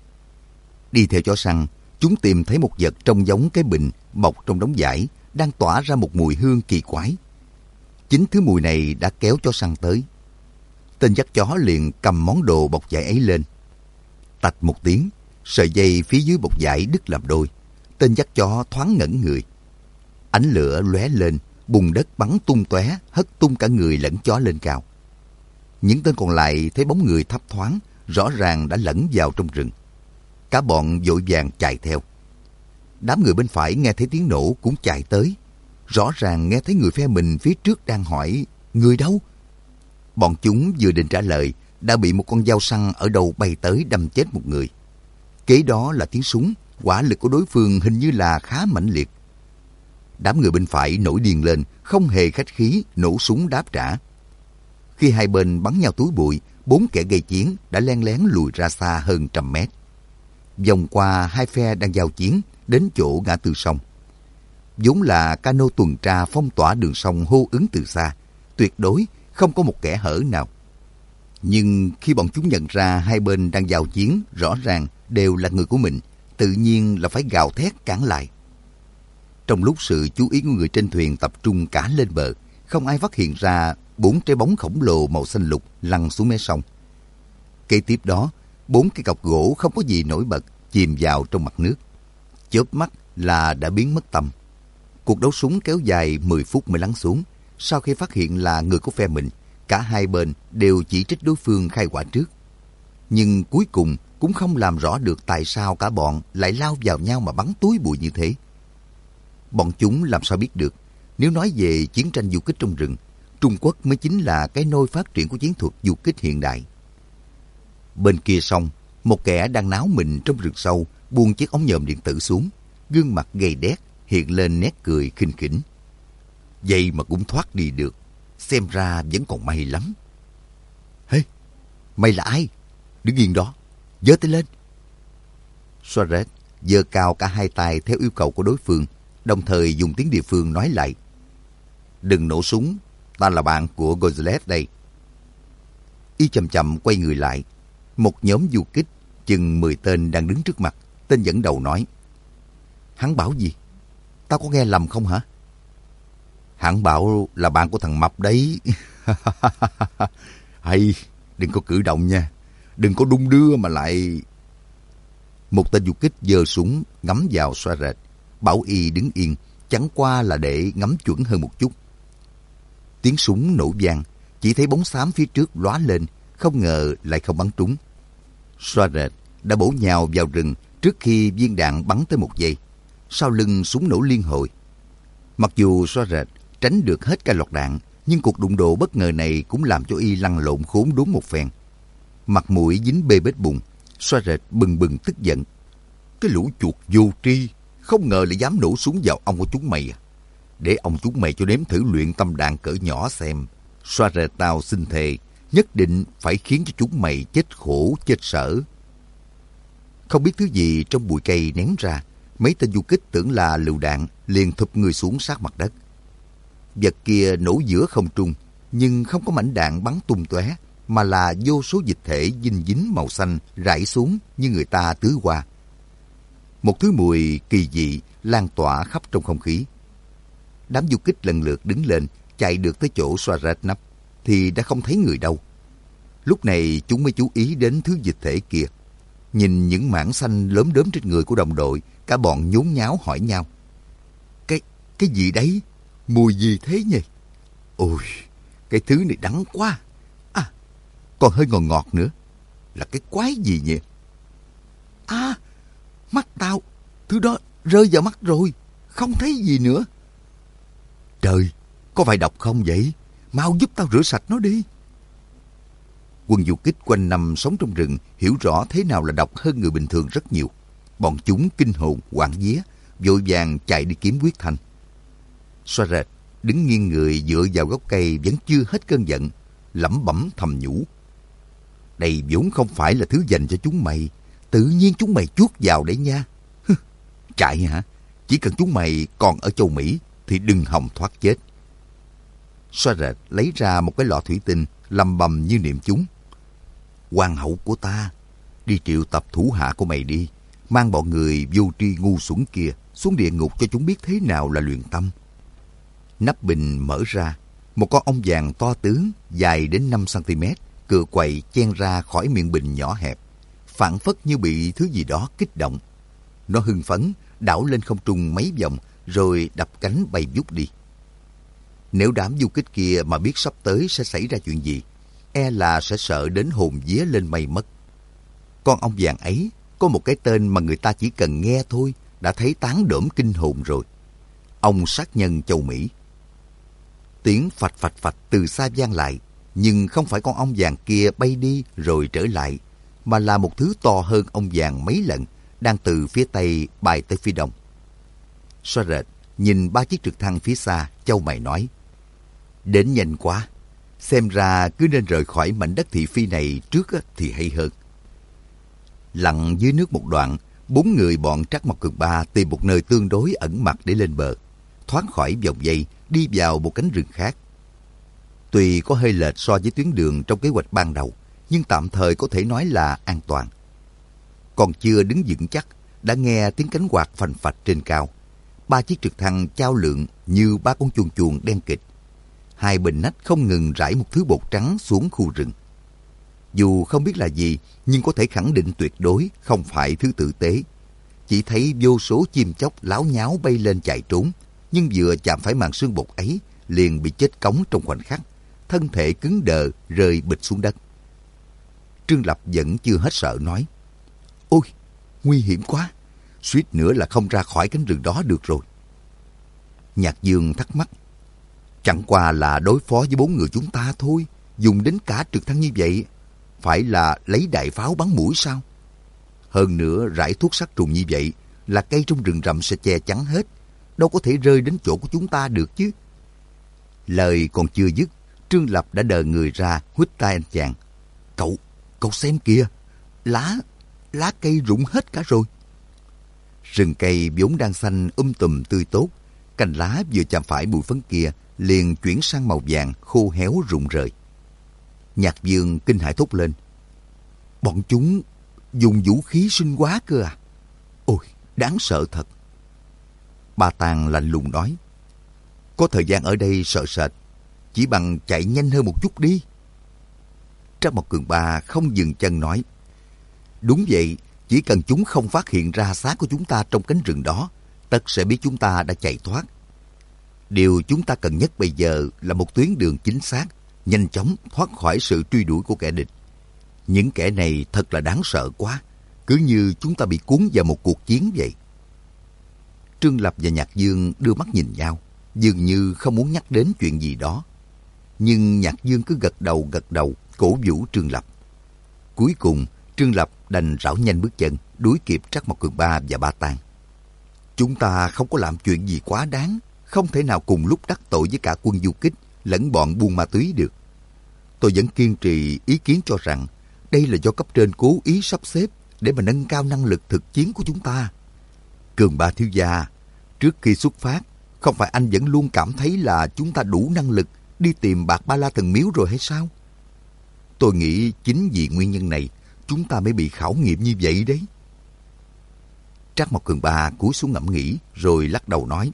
Đi theo chó săn, chúng tìm thấy một vật trông giống cái bình mọc trong đống vải, đang tỏa ra một mùi hương kỳ quái. Chính thứ mùi này đã kéo chó săn tới. Tên dắt chó liền cầm món đồ bọc vải ấy lên. Tạch một tiếng, sợi dây phía dưới bọc vải đứt làm đôi. Tên dắt chó thoáng ngẩn người. Ánh lửa lóe lên, bùn đất bắn tung tóe, hất tung cả người lẫn chó lên cao. Những tên còn lại thấy bóng người thấp thoáng, rõ ràng đã lẫn vào trong rừng. Cả bọn vội vàng chạy theo. Đám người bên phải nghe thấy tiếng nổ cũng chạy tới. Rõ ràng nghe thấy người phe mình phía trước đang hỏi, người đâu? Bọn chúng vừa định trả lời, đã bị một con dao săn ở đầu bay tới đâm chết một người. Kế đó là tiếng súng, hỏa lực của đối phương hình như là khá mãnh liệt. Đám người bên phải nổi điên lên, không hề khách khí, nổ súng đáp trả. Khi hai bên bắn nhau túi bụi, bốn kẻ gây chiến đã len lén lùi ra xa hơn trăm mét. Vòng qua hai phe đang giao chiến, đến chỗ ngã tư sông. Vốn là cano tuần tra phong tỏa đường sông hô ứng từ xa, tuyệt đối không có một kẻ hở nào. Nhưng khi bọn chúng nhận ra hai bên đang giao chiến, rõ ràng đều là người của mình, tự nhiên là phải gào thét cản lại. Trong lúc sự chú ý của người trên thuyền tập trung cả lên bờ, không ai phát hiện ra bốn trái bóng khổng lồ màu xanh lục lăn xuống mé sông. Kế tiếp đó, bốn cái cọc gỗ không có gì nổi bật chìm vào trong mặt nước. Chớp mắt là đã biến mất tăm. Cuộc đấu súng kéo dài mười phút mới lắng xuống. Sau khi phát hiện là người của phe mình, cả hai bên đều chỉ trích đối phương khai hỏa trước. Nhưng cuối cùng cũng không làm rõ được tại sao cả bọn lại lao vào nhau mà bắn túi bụi như thế. Bọn chúng làm sao biết được, nếu nói về chiến tranh du kích trong rừng, Trung Quốc mới chính là cái nôi phát triển của chiến thuật du kích hiện đại. Bên kia sông, một kẻ đang náo mình trong rừng sâu buông chiếc ống nhòm điện tử xuống, gương mặt gầy đét hiện lên nét cười khinh khỉnh. Vậy mà cũng thoát đi được, xem ra vẫn còn may lắm. Hê, hey, mày là ai? Đứng yên đó, giơ tay lên. Suarez giơ cao cả hai tay theo yêu cầu của đối phương, đồng thời dùng tiếng địa phương nói lại. Đừng nổ súng, ta là bạn của Gonzales đây. Y chậm chậm quay người lại. Một nhóm du kích, chừng mười tên đang đứng trước mặt. Tên dẫn đầu nói. Hắn bảo gì? Tao có nghe lầm không hả? Hắn bảo là bạn của thằng Mập đấy. Hay, đừng có cử động nha. Đừng có đung đưa mà lại... Một tên du kích giơ súng ngắm vào Suarez. Bảo y đứng yên, chẳng qua là để ngắm chuẩn hơn một chút. Tiếng súng nổ vang, chỉ thấy bóng xám phía trước lóa lên, không ngờ lại không bắn trúng. Suarez đã bổ nhào vào rừng trước khi viên đạn bắn tới một giây. Sau lưng súng nổ liên hồi. Mặc dù Suarez tránh được hết cả loạt đạn, nhưng cuộc đụng độ bất ngờ này cũng làm cho y lăn lộn khốn đốn một phen. Mặt mũi dính bê bết bùn, Suarez bừng bừng tức giận. Cái lũ chuột vô tri, không ngờ lại dám nổ súng vào ông của chúng mày à. Để ông chúng mày cho nếm thử luyện tâm đạn cỡ nhỏ xem. Suarez tao xin thề, nhất định phải khiến cho chúng mày chết khổ, chết sở. Không biết thứ gì trong bụi cây ném ra, mấy tên du kích tưởng là lựu đạn, liền thụp người xuống sát mặt đất. Vật kia nổ giữa không trung, nhưng không có mảnh đạn bắn tung tóe, mà là vô số dịch thể dinh dính màu xanh rải xuống như người ta tưới hoa. Một thứ mùi kỳ dị lan tỏa khắp trong không khí. Đám du kích lần lượt đứng lên, chạy được tới chỗ Suarez nấp, thì đã không thấy người đâu. Lúc này chúng mới chú ý đến thứ dịch thể kia. Nhìn những mảng xanh lốm đốm trên người của đồng đội, cả bọn nhốn nháo hỏi nhau. Cái, cái gì đấy? Mùi gì thế nhỉ? Ôi, cái thứ này đắng quá. À, còn hơi ngọt ngọt nữa. Là cái quái gì nhỉ? À, mắt tao, thứ đó rơi vào mắt rồi, không thấy gì nữa. Trời, có phải độc không vậy? Mau giúp tao rửa sạch nó đi. Quân du kích quanh năm sống trong rừng hiểu rõ thế nào là độc hơn người bình thường rất nhiều. Bọn chúng kinh hồn, hoảng vía, vội vàng chạy đi kiếm Quyết Thanh. Suarez đứng nghiêng người dựa vào gốc cây vẫn chưa hết cơn giận, lẩm bẩm thầm nhủ. Đây vốn không phải là thứ dành cho chúng mày, tự nhiên chúng mày chuốt vào đấy nha. Chạy hả? Chỉ cần chúng mày còn ở châu Mỹ thì đừng hòng thoát chết. Suarez lấy ra một cái lọ thủy tinh, lầm bầm như niệm chúng. Hoàng hậu của ta, đi triệu tập thủ hạ của mày đi, mang bọn người vô tri ngu xuẩn kia xuống địa ngục cho chúng biết thế nào là luyện tâm. Nắp bình mở ra, một con ong vàng to tướng, dài đến năm xăng-ti-mét, cựa quậy chen ra khỏi miệng bình nhỏ hẹp, phảng phất như bị thứ gì đó kích động. Nó hưng phấn, đảo lên không trung mấy vòng, rồi đập cánh bay vút đi. Nếu đám du kích kia mà biết sắp tới sẽ xảy ra chuyện gì, e là sẽ sợ đến hồn vía lên mây mất. Con ong vàng ấy có một cái tên mà người ta chỉ cần nghe thôi đã thấy tán đỡm kinh hồn rồi. Ong sát nhân châu Mỹ. Tiếng phạch phạch phạch từ xa vang lại, nhưng không phải con ong vàng kia bay đi rồi trở lại, mà là một thứ to hơn ong vàng mấy lần, đang từ phía tây bay tới phía đông. Suarez nhìn ba chiếc trực thăng phía xa, chau mày nói. Đến nhanh quá, xem ra cứ nên rời khỏi mảnh đất thị phi này trước thì hay hơn. Lặn dưới nước một đoạn, bốn người bọn Trắc Mộc Cường Ba tìm một nơi tương đối ẩn mặt để lên bờ, thoát khỏi vòng dây, đi vào một cánh rừng khác. Tuy có hơi lệch so với tuyến đường trong kế hoạch ban đầu, nhưng tạm thời có thể nói là an toàn. Còn chưa đứng vững chắc, đã nghe tiếng cánh quạt phành phạch trên cao. Ba chiếc trực thăng chao lượn như ba con chuồn chuồn đen kịt. Hai bên nách không ngừng rải một thứ bột trắng xuống khu rừng. Dù không biết là gì, nhưng có thể khẳng định tuyệt đối không phải thứ tử tế. Chỉ thấy vô số chim chóc láo nháo bay lên chạy trốn, nhưng vừa chạm phải màn sương bột ấy, liền bị chết cống trong khoảnh khắc, thân thể cứng đờ rơi bịch xuống đất. Trương Lập vẫn chưa hết sợ nói: "Ôi, nguy hiểm quá, suýt nữa là không ra khỏi cánh rừng đó được rồi." Nhạc Dương thắc mắc: "Chẳng qua là đối phó với bốn người chúng ta thôi, dùng đến cả trực thăng như vậy, phải là lấy đại pháo bắn mũi sao? Hơn nữa rải thuốc sát trùng như vậy là cây trong rừng rậm sẽ che chắn hết, đâu có thể rơi đến chỗ của chúng ta được chứ." Lời còn chưa dứt, Trương Lập đã đờ người ra, huýt tay anh chàng: Cậu, cậu xem kìa, lá, lá cây rụng hết cả rồi." Rừng cây vốn đang xanh um tùm tươi tốt, cành lá vừa chạm phải bụi phấn kia liền chuyển sang màu vàng khô héo rụng rời. Nhạc Dương kinh hãi thốt lên: "Bọn chúng dùng vũ khí sinh hóa cơ à? Ôi, đáng sợ thật." Ba Tàng lạnh lùng nói: "Có thời gian ở đây sợ sệt, chỉ bằng chạy nhanh hơn một chút đi." Trác Mộc Cường Ba không dừng chân nói: "Đúng vậy, chỉ cần chúng không phát hiện ra xác của chúng ta trong cánh rừng đó, tất sẽ biết chúng ta đã chạy thoát. Điều chúng ta cần nhất bây giờ là một tuyến đường chính xác, nhanh chóng thoát khỏi sự truy đuổi của kẻ địch. Những kẻ này thật là đáng sợ quá, cứ như chúng ta bị cuốn vào một cuộc chiến vậy." Trương Lập và Nhạc Dương đưa mắt nhìn nhau, dường như không muốn nhắc đến chuyện gì đó. Nhưng Nhạc Dương cứ gật đầu gật đầu, cổ vũ Trương Lập. Cuối cùng, Trương Lập đành rảo nhanh bước chân, đuổi kịp Trác Mộc Cường Ba và Ba Tàng. "Chúng ta không có làm chuyện gì quá đáng, không thể nào cùng lúc đắc tội với cả quân du kích lẫn bọn buôn ma túy được. Tôi vẫn kiên trì ý kiến cho rằng đây là do cấp trên cố ý sắp xếp để mà nâng cao năng lực thực chiến của chúng ta. Cường Ba thiếu gia, trước khi xuất phát, không phải anh vẫn luôn cảm thấy là chúng ta đủ năng lực đi tìm Bạc Ba La Thần Miếu rồi hay sao? Tôi nghĩ chính vì nguyên nhân này, chúng ta mới bị khảo nghiệm như vậy đấy." Trác Mộc Cường Ba cúi xuống ngẫm nghĩ, rồi lắc đầu nói: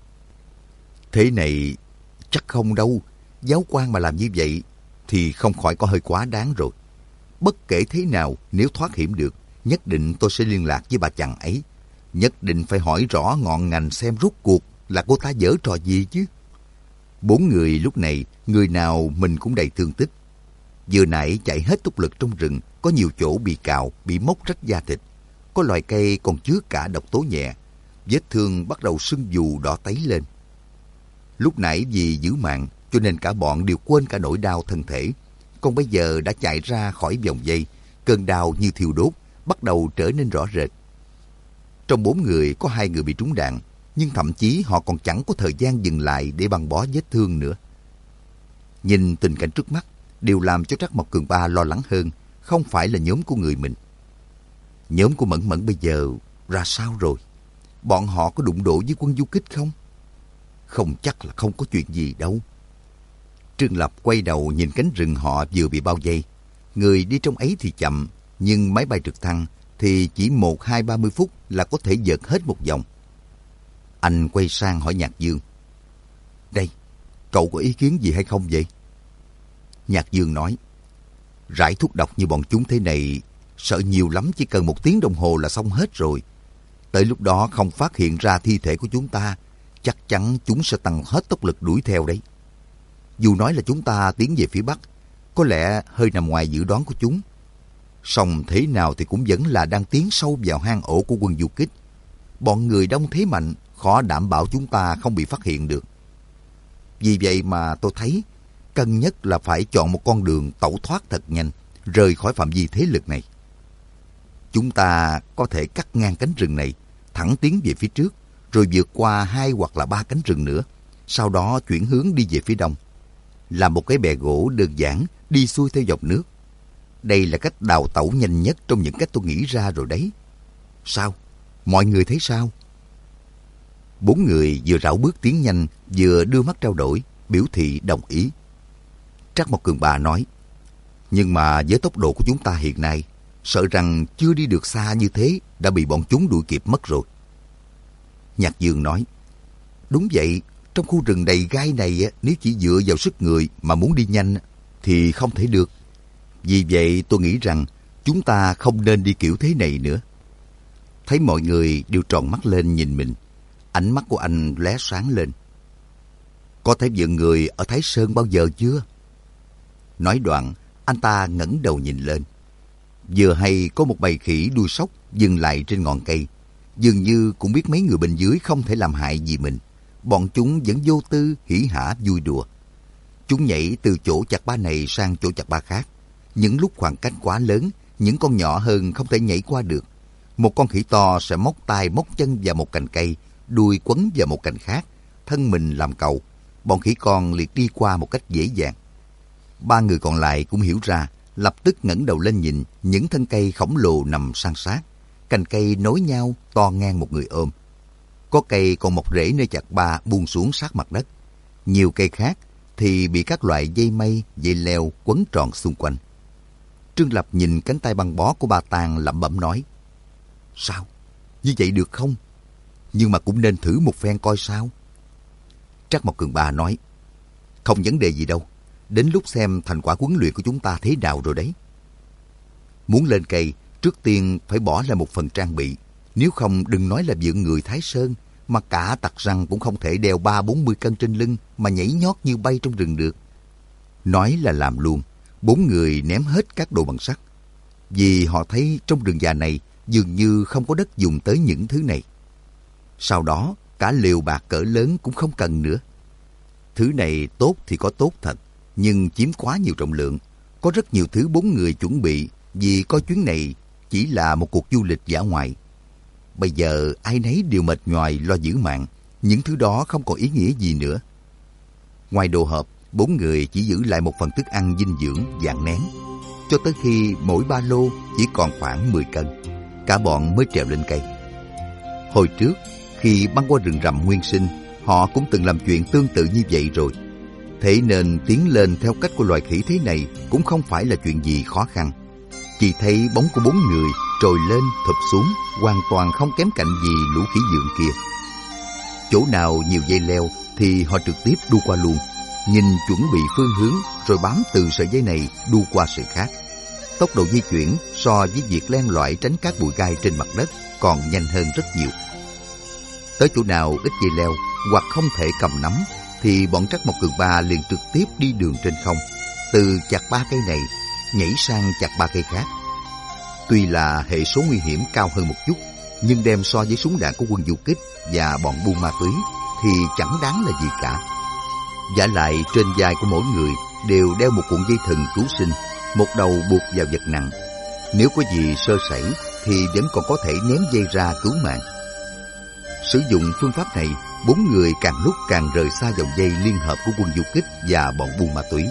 "Thế này chắc không đâu, giáo quan mà làm như vậy thì không khỏi có hơi quá đáng rồi. Bất kể thế nào, nếu thoát hiểm được, nhất định tôi sẽ liên lạc với bà chàng ấy. Nhất định phải hỏi rõ ngọn ngành xem rốt cuộc là cô ta giở trò gì chứ." Bốn người lúc này, người nào mình cũng đầy thương tích. Vừa nãy chạy hết tốc lực trong rừng, có nhiều chỗ bị cào, bị móc rách da thịt. Có loài cây còn chứa cả độc tố nhẹ. Vết thương bắt đầu sưng vù đỏ tấy lên. Lúc nãy vì giữ mạng, cho nên cả bọn đều quên cả nỗi đau thân thể. Còn bây giờ đã chạy ra khỏi vòng dây, cơn đau như thiêu đốt, bắt đầu trở nên rõ rệt. Trong bốn người có hai người bị trúng đạn, nhưng thậm chí họ còn chẳng có thời gian dừng lại để băng bó vết thương nữa. Nhìn tình cảnh trước mắt, điều làm cho Trác Mộc Cường Ba lo lắng hơn không phải là nhóm của người mình. Nhóm của Mẫn Mẫn bây giờ ra sao rồi? Bọn họ có đụng độ với quân du kích không? Không chắc là không có chuyện gì đâu. Trương Lập quay đầu nhìn cánh rừng họ vừa bị bao vây. Người đi trong ấy thì chậm, nhưng máy bay trực thăng thì chỉ một, hai, ba mươi phút là có thể vượt hết một vòng. Anh quay sang hỏi Nhạc Dương: "Đây, cậu có ý kiến gì hay không vậy?" Nhạc Dương nói: "Rải thuốc độc như bọn chúng thế này, sợ nhiều lắm chỉ cần một tiếng đồng hồ là xong hết rồi. Tới lúc đó không phát hiện ra thi thể của chúng ta, chắc chắn chúng sẽ tăng hết tốc lực đuổi theo đấy. Dù nói là chúng ta tiến về phía Bắc, có lẽ hơi nằm ngoài dự đoán của chúng. Song thế nào thì cũng vẫn là đang tiến sâu vào hang ổ của quân du kích. Bọn người đông thế mạnh, khó đảm bảo chúng ta không bị phát hiện được. Vì vậy mà tôi thấy cần nhất là phải chọn một con đường tẩu thoát thật nhanh, rời khỏi phạm vi thế lực này. Chúng ta có thể cắt ngang cánh rừng này, thẳng tiến về phía trước, rồi vượt qua hai hoặc là ba cánh rừng nữa, sau đó chuyển hướng đi về phía đông. Làm một cái bè gỗ đơn giản, đi xuôi theo dòng nước. Đây là cách đào tẩu nhanh nhất trong những cách tôi nghĩ ra rồi đấy. Sao? Mọi người thấy sao?" Bốn người vừa rảo bước tiến nhanh, vừa đưa mắt trao đổi, biểu thị đồng ý. Trác Mộc Cường Ba nói: Nhưng mà với tốc độ của chúng ta hiện nay, sợ rằng chưa đi được xa như thế đã bị bọn chúng đuổi kịp mất rồi. Nhạc Dương nói, đúng vậy, trong khu rừng đầy gai này nếu chỉ dựa vào sức người mà muốn đi nhanh thì không thể được. Vì vậy tôi nghĩ rằng chúng ta không nên đi kiểu thế này nữa. Thấy mọi người đều tròn mắt lên nhìn mình, ánh mắt của anh lóe sáng lên. Có thấy vợ người ở Thái Sơn bao giờ chưa? Nói đoạn, anh ta ngẩng đầu nhìn lên. Vừa hay có một bầy khỉ đuôi sóc dừng lại trên ngọn cây. Dường như cũng biết mấy người bên dưới không thể làm hại gì mình. Bọn chúng vẫn vô tư, hỉ hả vui đùa. Chúng nhảy từ chỗ chặt ba này sang chỗ chặt ba khác. Những lúc khoảng cách quá lớn, những con nhỏ hơn không thể nhảy qua được. Một con khỉ to sẽ móc tay móc chân vào một cành cây, đuôi quấn vào một cành khác, thân mình làm cầu. Bọn khỉ con liệt đi qua một cách dễ dàng. Ba người còn lại cũng hiểu ra, lập tức ngẩng đầu lên nhìn những thân cây khổng lồ nằm san sát. Cành cây nối nhau to ngang một người ôm. Có cây còn mọc rễ nơi chặt ba buông xuống sát mặt đất. Nhiều cây khác thì bị các loại dây mây, dây leo quấn tròn xung quanh. Trương Lập nhìn cánh tay băng bó của ba Tàng lẩm bẩm nói, sao? Như vậy được không? Nhưng mà cũng nên thử một phen coi sao. Trắc Mộc Cường Ba nói, không vấn đề gì đâu. Đến lúc xem thành quả huấn luyện của chúng ta thế nào rồi đấy. Muốn lên cây, trước tiên phải bỏ lại một phần trang bị. Nếu không đừng nói là vượn người Thái Sơn, mà cả tặc răng cũng không thể đeo ba bốn mươi cân trên lưng mà nhảy nhót như bay trong rừng được. Nói là làm luôn, bốn người ném hết các đồ bằng sắt. Vì họ thấy trong rừng già này dường như không có đất dùng tới những thứ này. Sau đó, cả lều bạc cỡ lớn cũng không cần nữa. Thứ này tốt thì có tốt thật, nhưng chiếm quá nhiều trọng lượng. Có rất nhiều thứ bốn người chuẩn bị vì coi chuyến này chỉ là một cuộc du lịch dã ngoại. Bây giờ ai nấy đều mệt nhoài lo giữ mạng, những thứ đó không còn ý nghĩa gì nữa. Ngoài đồ hộp, bốn người chỉ giữ lại một phần thức ăn dinh dưỡng dạng nén, cho tới khi mỗi ba lô chỉ còn khoảng mười cân, cả bọn mới trèo lên cây. Hồi trước, khi băng qua rừng rậm nguyên sinh, họ cũng từng làm chuyện tương tự như vậy rồi. Thế nên tiến lên theo cách của loài khỉ thế này cũng không phải là chuyện gì khó khăn. Chỉ thấy bóng của bốn người trồi lên thụp xuống, hoàn toàn không kém cạnh gì lũ khỉ dượng kia. Chỗ nào nhiều dây leo thì họ trực tiếp đu qua luôn, nhìn chuẩn bị phương hướng rồi bám từ sợi dây này đu qua sợi khác. Tốc độ di chuyển so với việc len lỏi tránh các bụi gai trên mặt đất còn nhanh hơn rất nhiều. Tới chỗ nào ít dây leo hoặc không thể cầm nắm thì bọn Trắc Mộc Cường Ba liền trực tiếp đi đường trên không, từ chặt ba cây này nhảy sang chặt ba cây khác. Tuy là hệ số nguy hiểm cao hơn một chút, nhưng đem so với súng đạn của quân du kích và bọn buôn ma túy thì chẳng đáng là gì cả. Vả lại trên vai của mỗi người đều đeo một cuộn dây thừng cứu sinh, một đầu buộc vào vật nặng. Nếu có gì sơ sẩy thì vẫn còn có thể ném dây ra cứu mạng. Sử dụng phương pháp này, bốn người càng lúc càng rời xa vòng dây liên hợp của quân du kích và bọn buôn ma túy.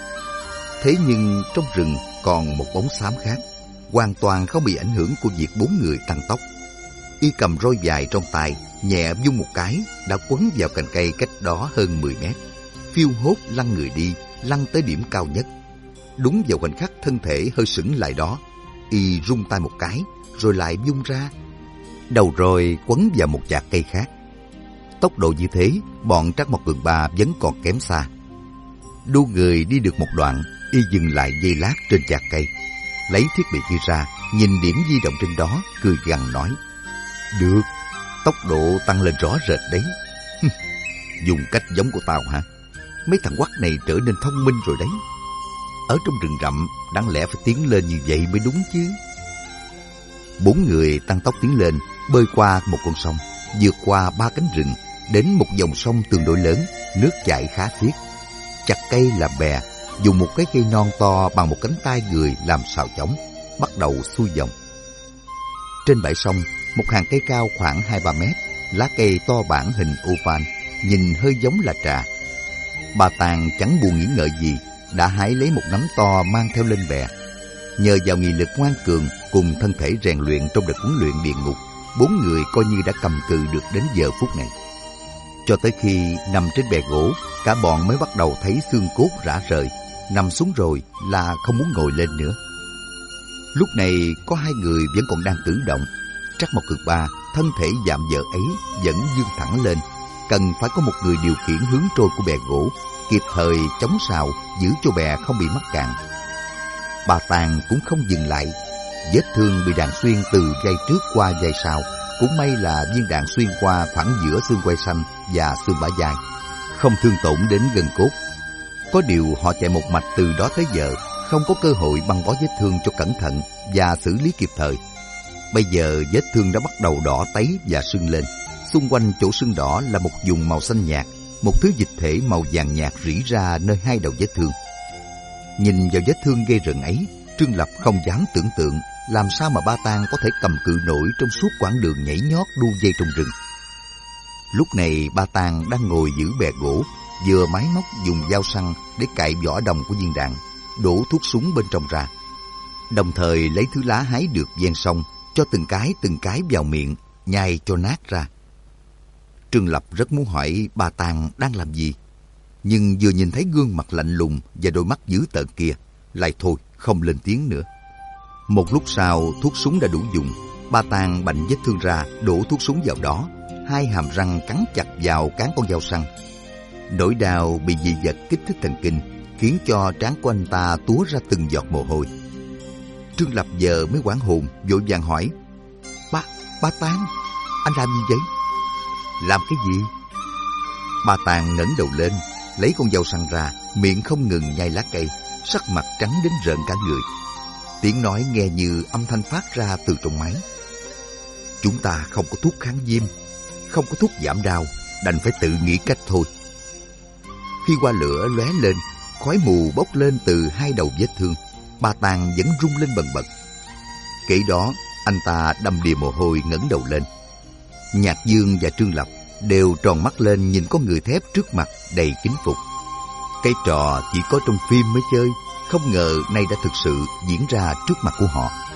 Thế nhưng trong rừng còn một bóng xám khác, hoàn toàn không bị ảnh hưởng của việc bốn người tăng tốc. Y cầm roi dài trong tay, nhẹ vung một cái đã quấn vào cành cây cách đó hơn mười mét, phiêu hốt lăn người đi, lăn tới điểm cao nhất. Đúng vào khoảnh khắc thân thể hơi sững lại đó, Y rung tay một cái rồi lại vung ra, đầu roi quấn vào một chạc cây khác. Tốc độ như thế, bọn Trắc Mộc Cường Ba vẫn còn kém xa. Đu người đi được một đoạn, Y dừng lại giây lát trên chạc cây, lấy thiết bị kia ra, nhìn điểm di động trên đó, cười gằn nói: "Được, tốc độ tăng lên rõ rệt đấy." "Dùng cách giống của tao hả? Mấy thằng quắc này trở nên thông minh rồi đấy. Ở trong rừng rậm, đáng lẽ phải tiến lên như vậy mới đúng chứ." Bốn người tăng tốc tiến lên, bơi qua một con sông, vượt qua ba cánh rừng, đến một dòng sông tương đối lớn, nước chảy khá xiết. Chặt cây làm bè, dùng một cái cây non to bằng một cánh tay người làm sào chóng, bắt đầu xuôi dòng. Trên bãi sông, một hàng cây cao khoảng hai ba mét, lá cây to bản hình oval, nhìn hơi giống là trà. Bà Tàng chẳng buồn nghĩ ngợi gì, đã hái lấy một nắm to mang theo lên bè. Nhờ vào nghị lực ngoan cường cùng thân thể rèn luyện trong đợt huấn luyện địa ngục, bốn người coi như đã cầm cự được đến giờ phút này. Cho tới khi nằm trên bè gỗ, cả bọn mới bắt đầu thấy xương cốt rã rời. Nằm xuống rồi là không muốn ngồi lên nữa. Lúc này có hai người vẫn còn đang cử động. Trắc Mộc Cực Ba, thân thể dạm dở ấy vẫn dương thẳng lên, cần phải có một người điều khiển hướng trôi của bè gỗ, kịp thời chống sào giữ cho bè không bị mắc cạn. Ba Tàng cũng không dừng lại. Vết thương bị đạn xuyên từ vai trước qua vai sau, cũng may là viên đạn xuyên qua khoảng giữa xương quai xanh và xương bả vai, không thương tổn đến gân cốt. Có điều họ chạy một mạch từ đó tới giờ, không có cơ hội băng bó vết thương cho cẩn thận và xử lý kịp thời. Bây giờ vết thương đã bắt đầu đỏ tấy và sưng lên. Xung quanh chỗ sưng đỏ là một vùng màu xanh nhạt, một thứ dịch thể màu vàng nhạt rỉ ra nơi hai đầu vết thương. Nhìn vào vết thương ghê rợn ấy, Trương Lập không dám tưởng tượng làm sao mà Ba Tàng có thể cầm cự nổi trong suốt quãng đường nhảy nhót đu dây trong rừng. Lúc này Ba Tàng đang ngồi giữ bè gỗ, vừa máy móc dùng dao săn để cạy vỏ đồng của viên đạn, đổ thuốc súng bên trong ra, đồng thời lấy thứ lá hái được ven sông cho từng cái từng cái vào miệng, nhai cho nát ra. Trương Lập rất muốn hỏi Ba Tàng đang làm gì, nhưng vừa nhìn thấy gương mặt lạnh lùng và đôi mắt dữ tợn kia, lại thôi không lên tiếng nữa. Một lúc sau thuốc súng đã đủ dùng. Ba Tàng bạnh vết thương ra, đổ thuốc súng vào đó, hai hàm răng cắn chặt vào cán con dao săn. Nỗi đau bị dị vật kích thích thần kinh khiến cho trán của anh ta túa ra từng giọt mồ hôi. Trương Lập giờ mới hoảng hồn, vội vàng hỏi: Ba, Ba Tàng, anh làm gì vậy? Làm cái gì? Ba Tàng ngẩng đầu lên, lấy con dao săn ra, miệng không ngừng nhai lá cây, sắc mặt trắng đến rợn cả người. Tiếng nói nghe như âm thanh phát ra từ trong máy. Chúng ta không có thuốc kháng viêm, không có thuốc giảm đau, đành phải tự nghĩ cách thôi. Khi hoa lửa lóe lên, khói mù bốc lên từ hai đầu vết thương. Ba Tàng vẫn rung lên bần bật. Kể đó, anh ta đầm đìa mồ hôi ngẩng đầu lên. Nhạc Dương và Trương Lập đều tròn mắt lên nhìn con người thép trước mặt đầy kính phục. Cái trò chỉ có trong phim mới chơi, không ngờ nay đã thực sự diễn ra trước mặt của họ.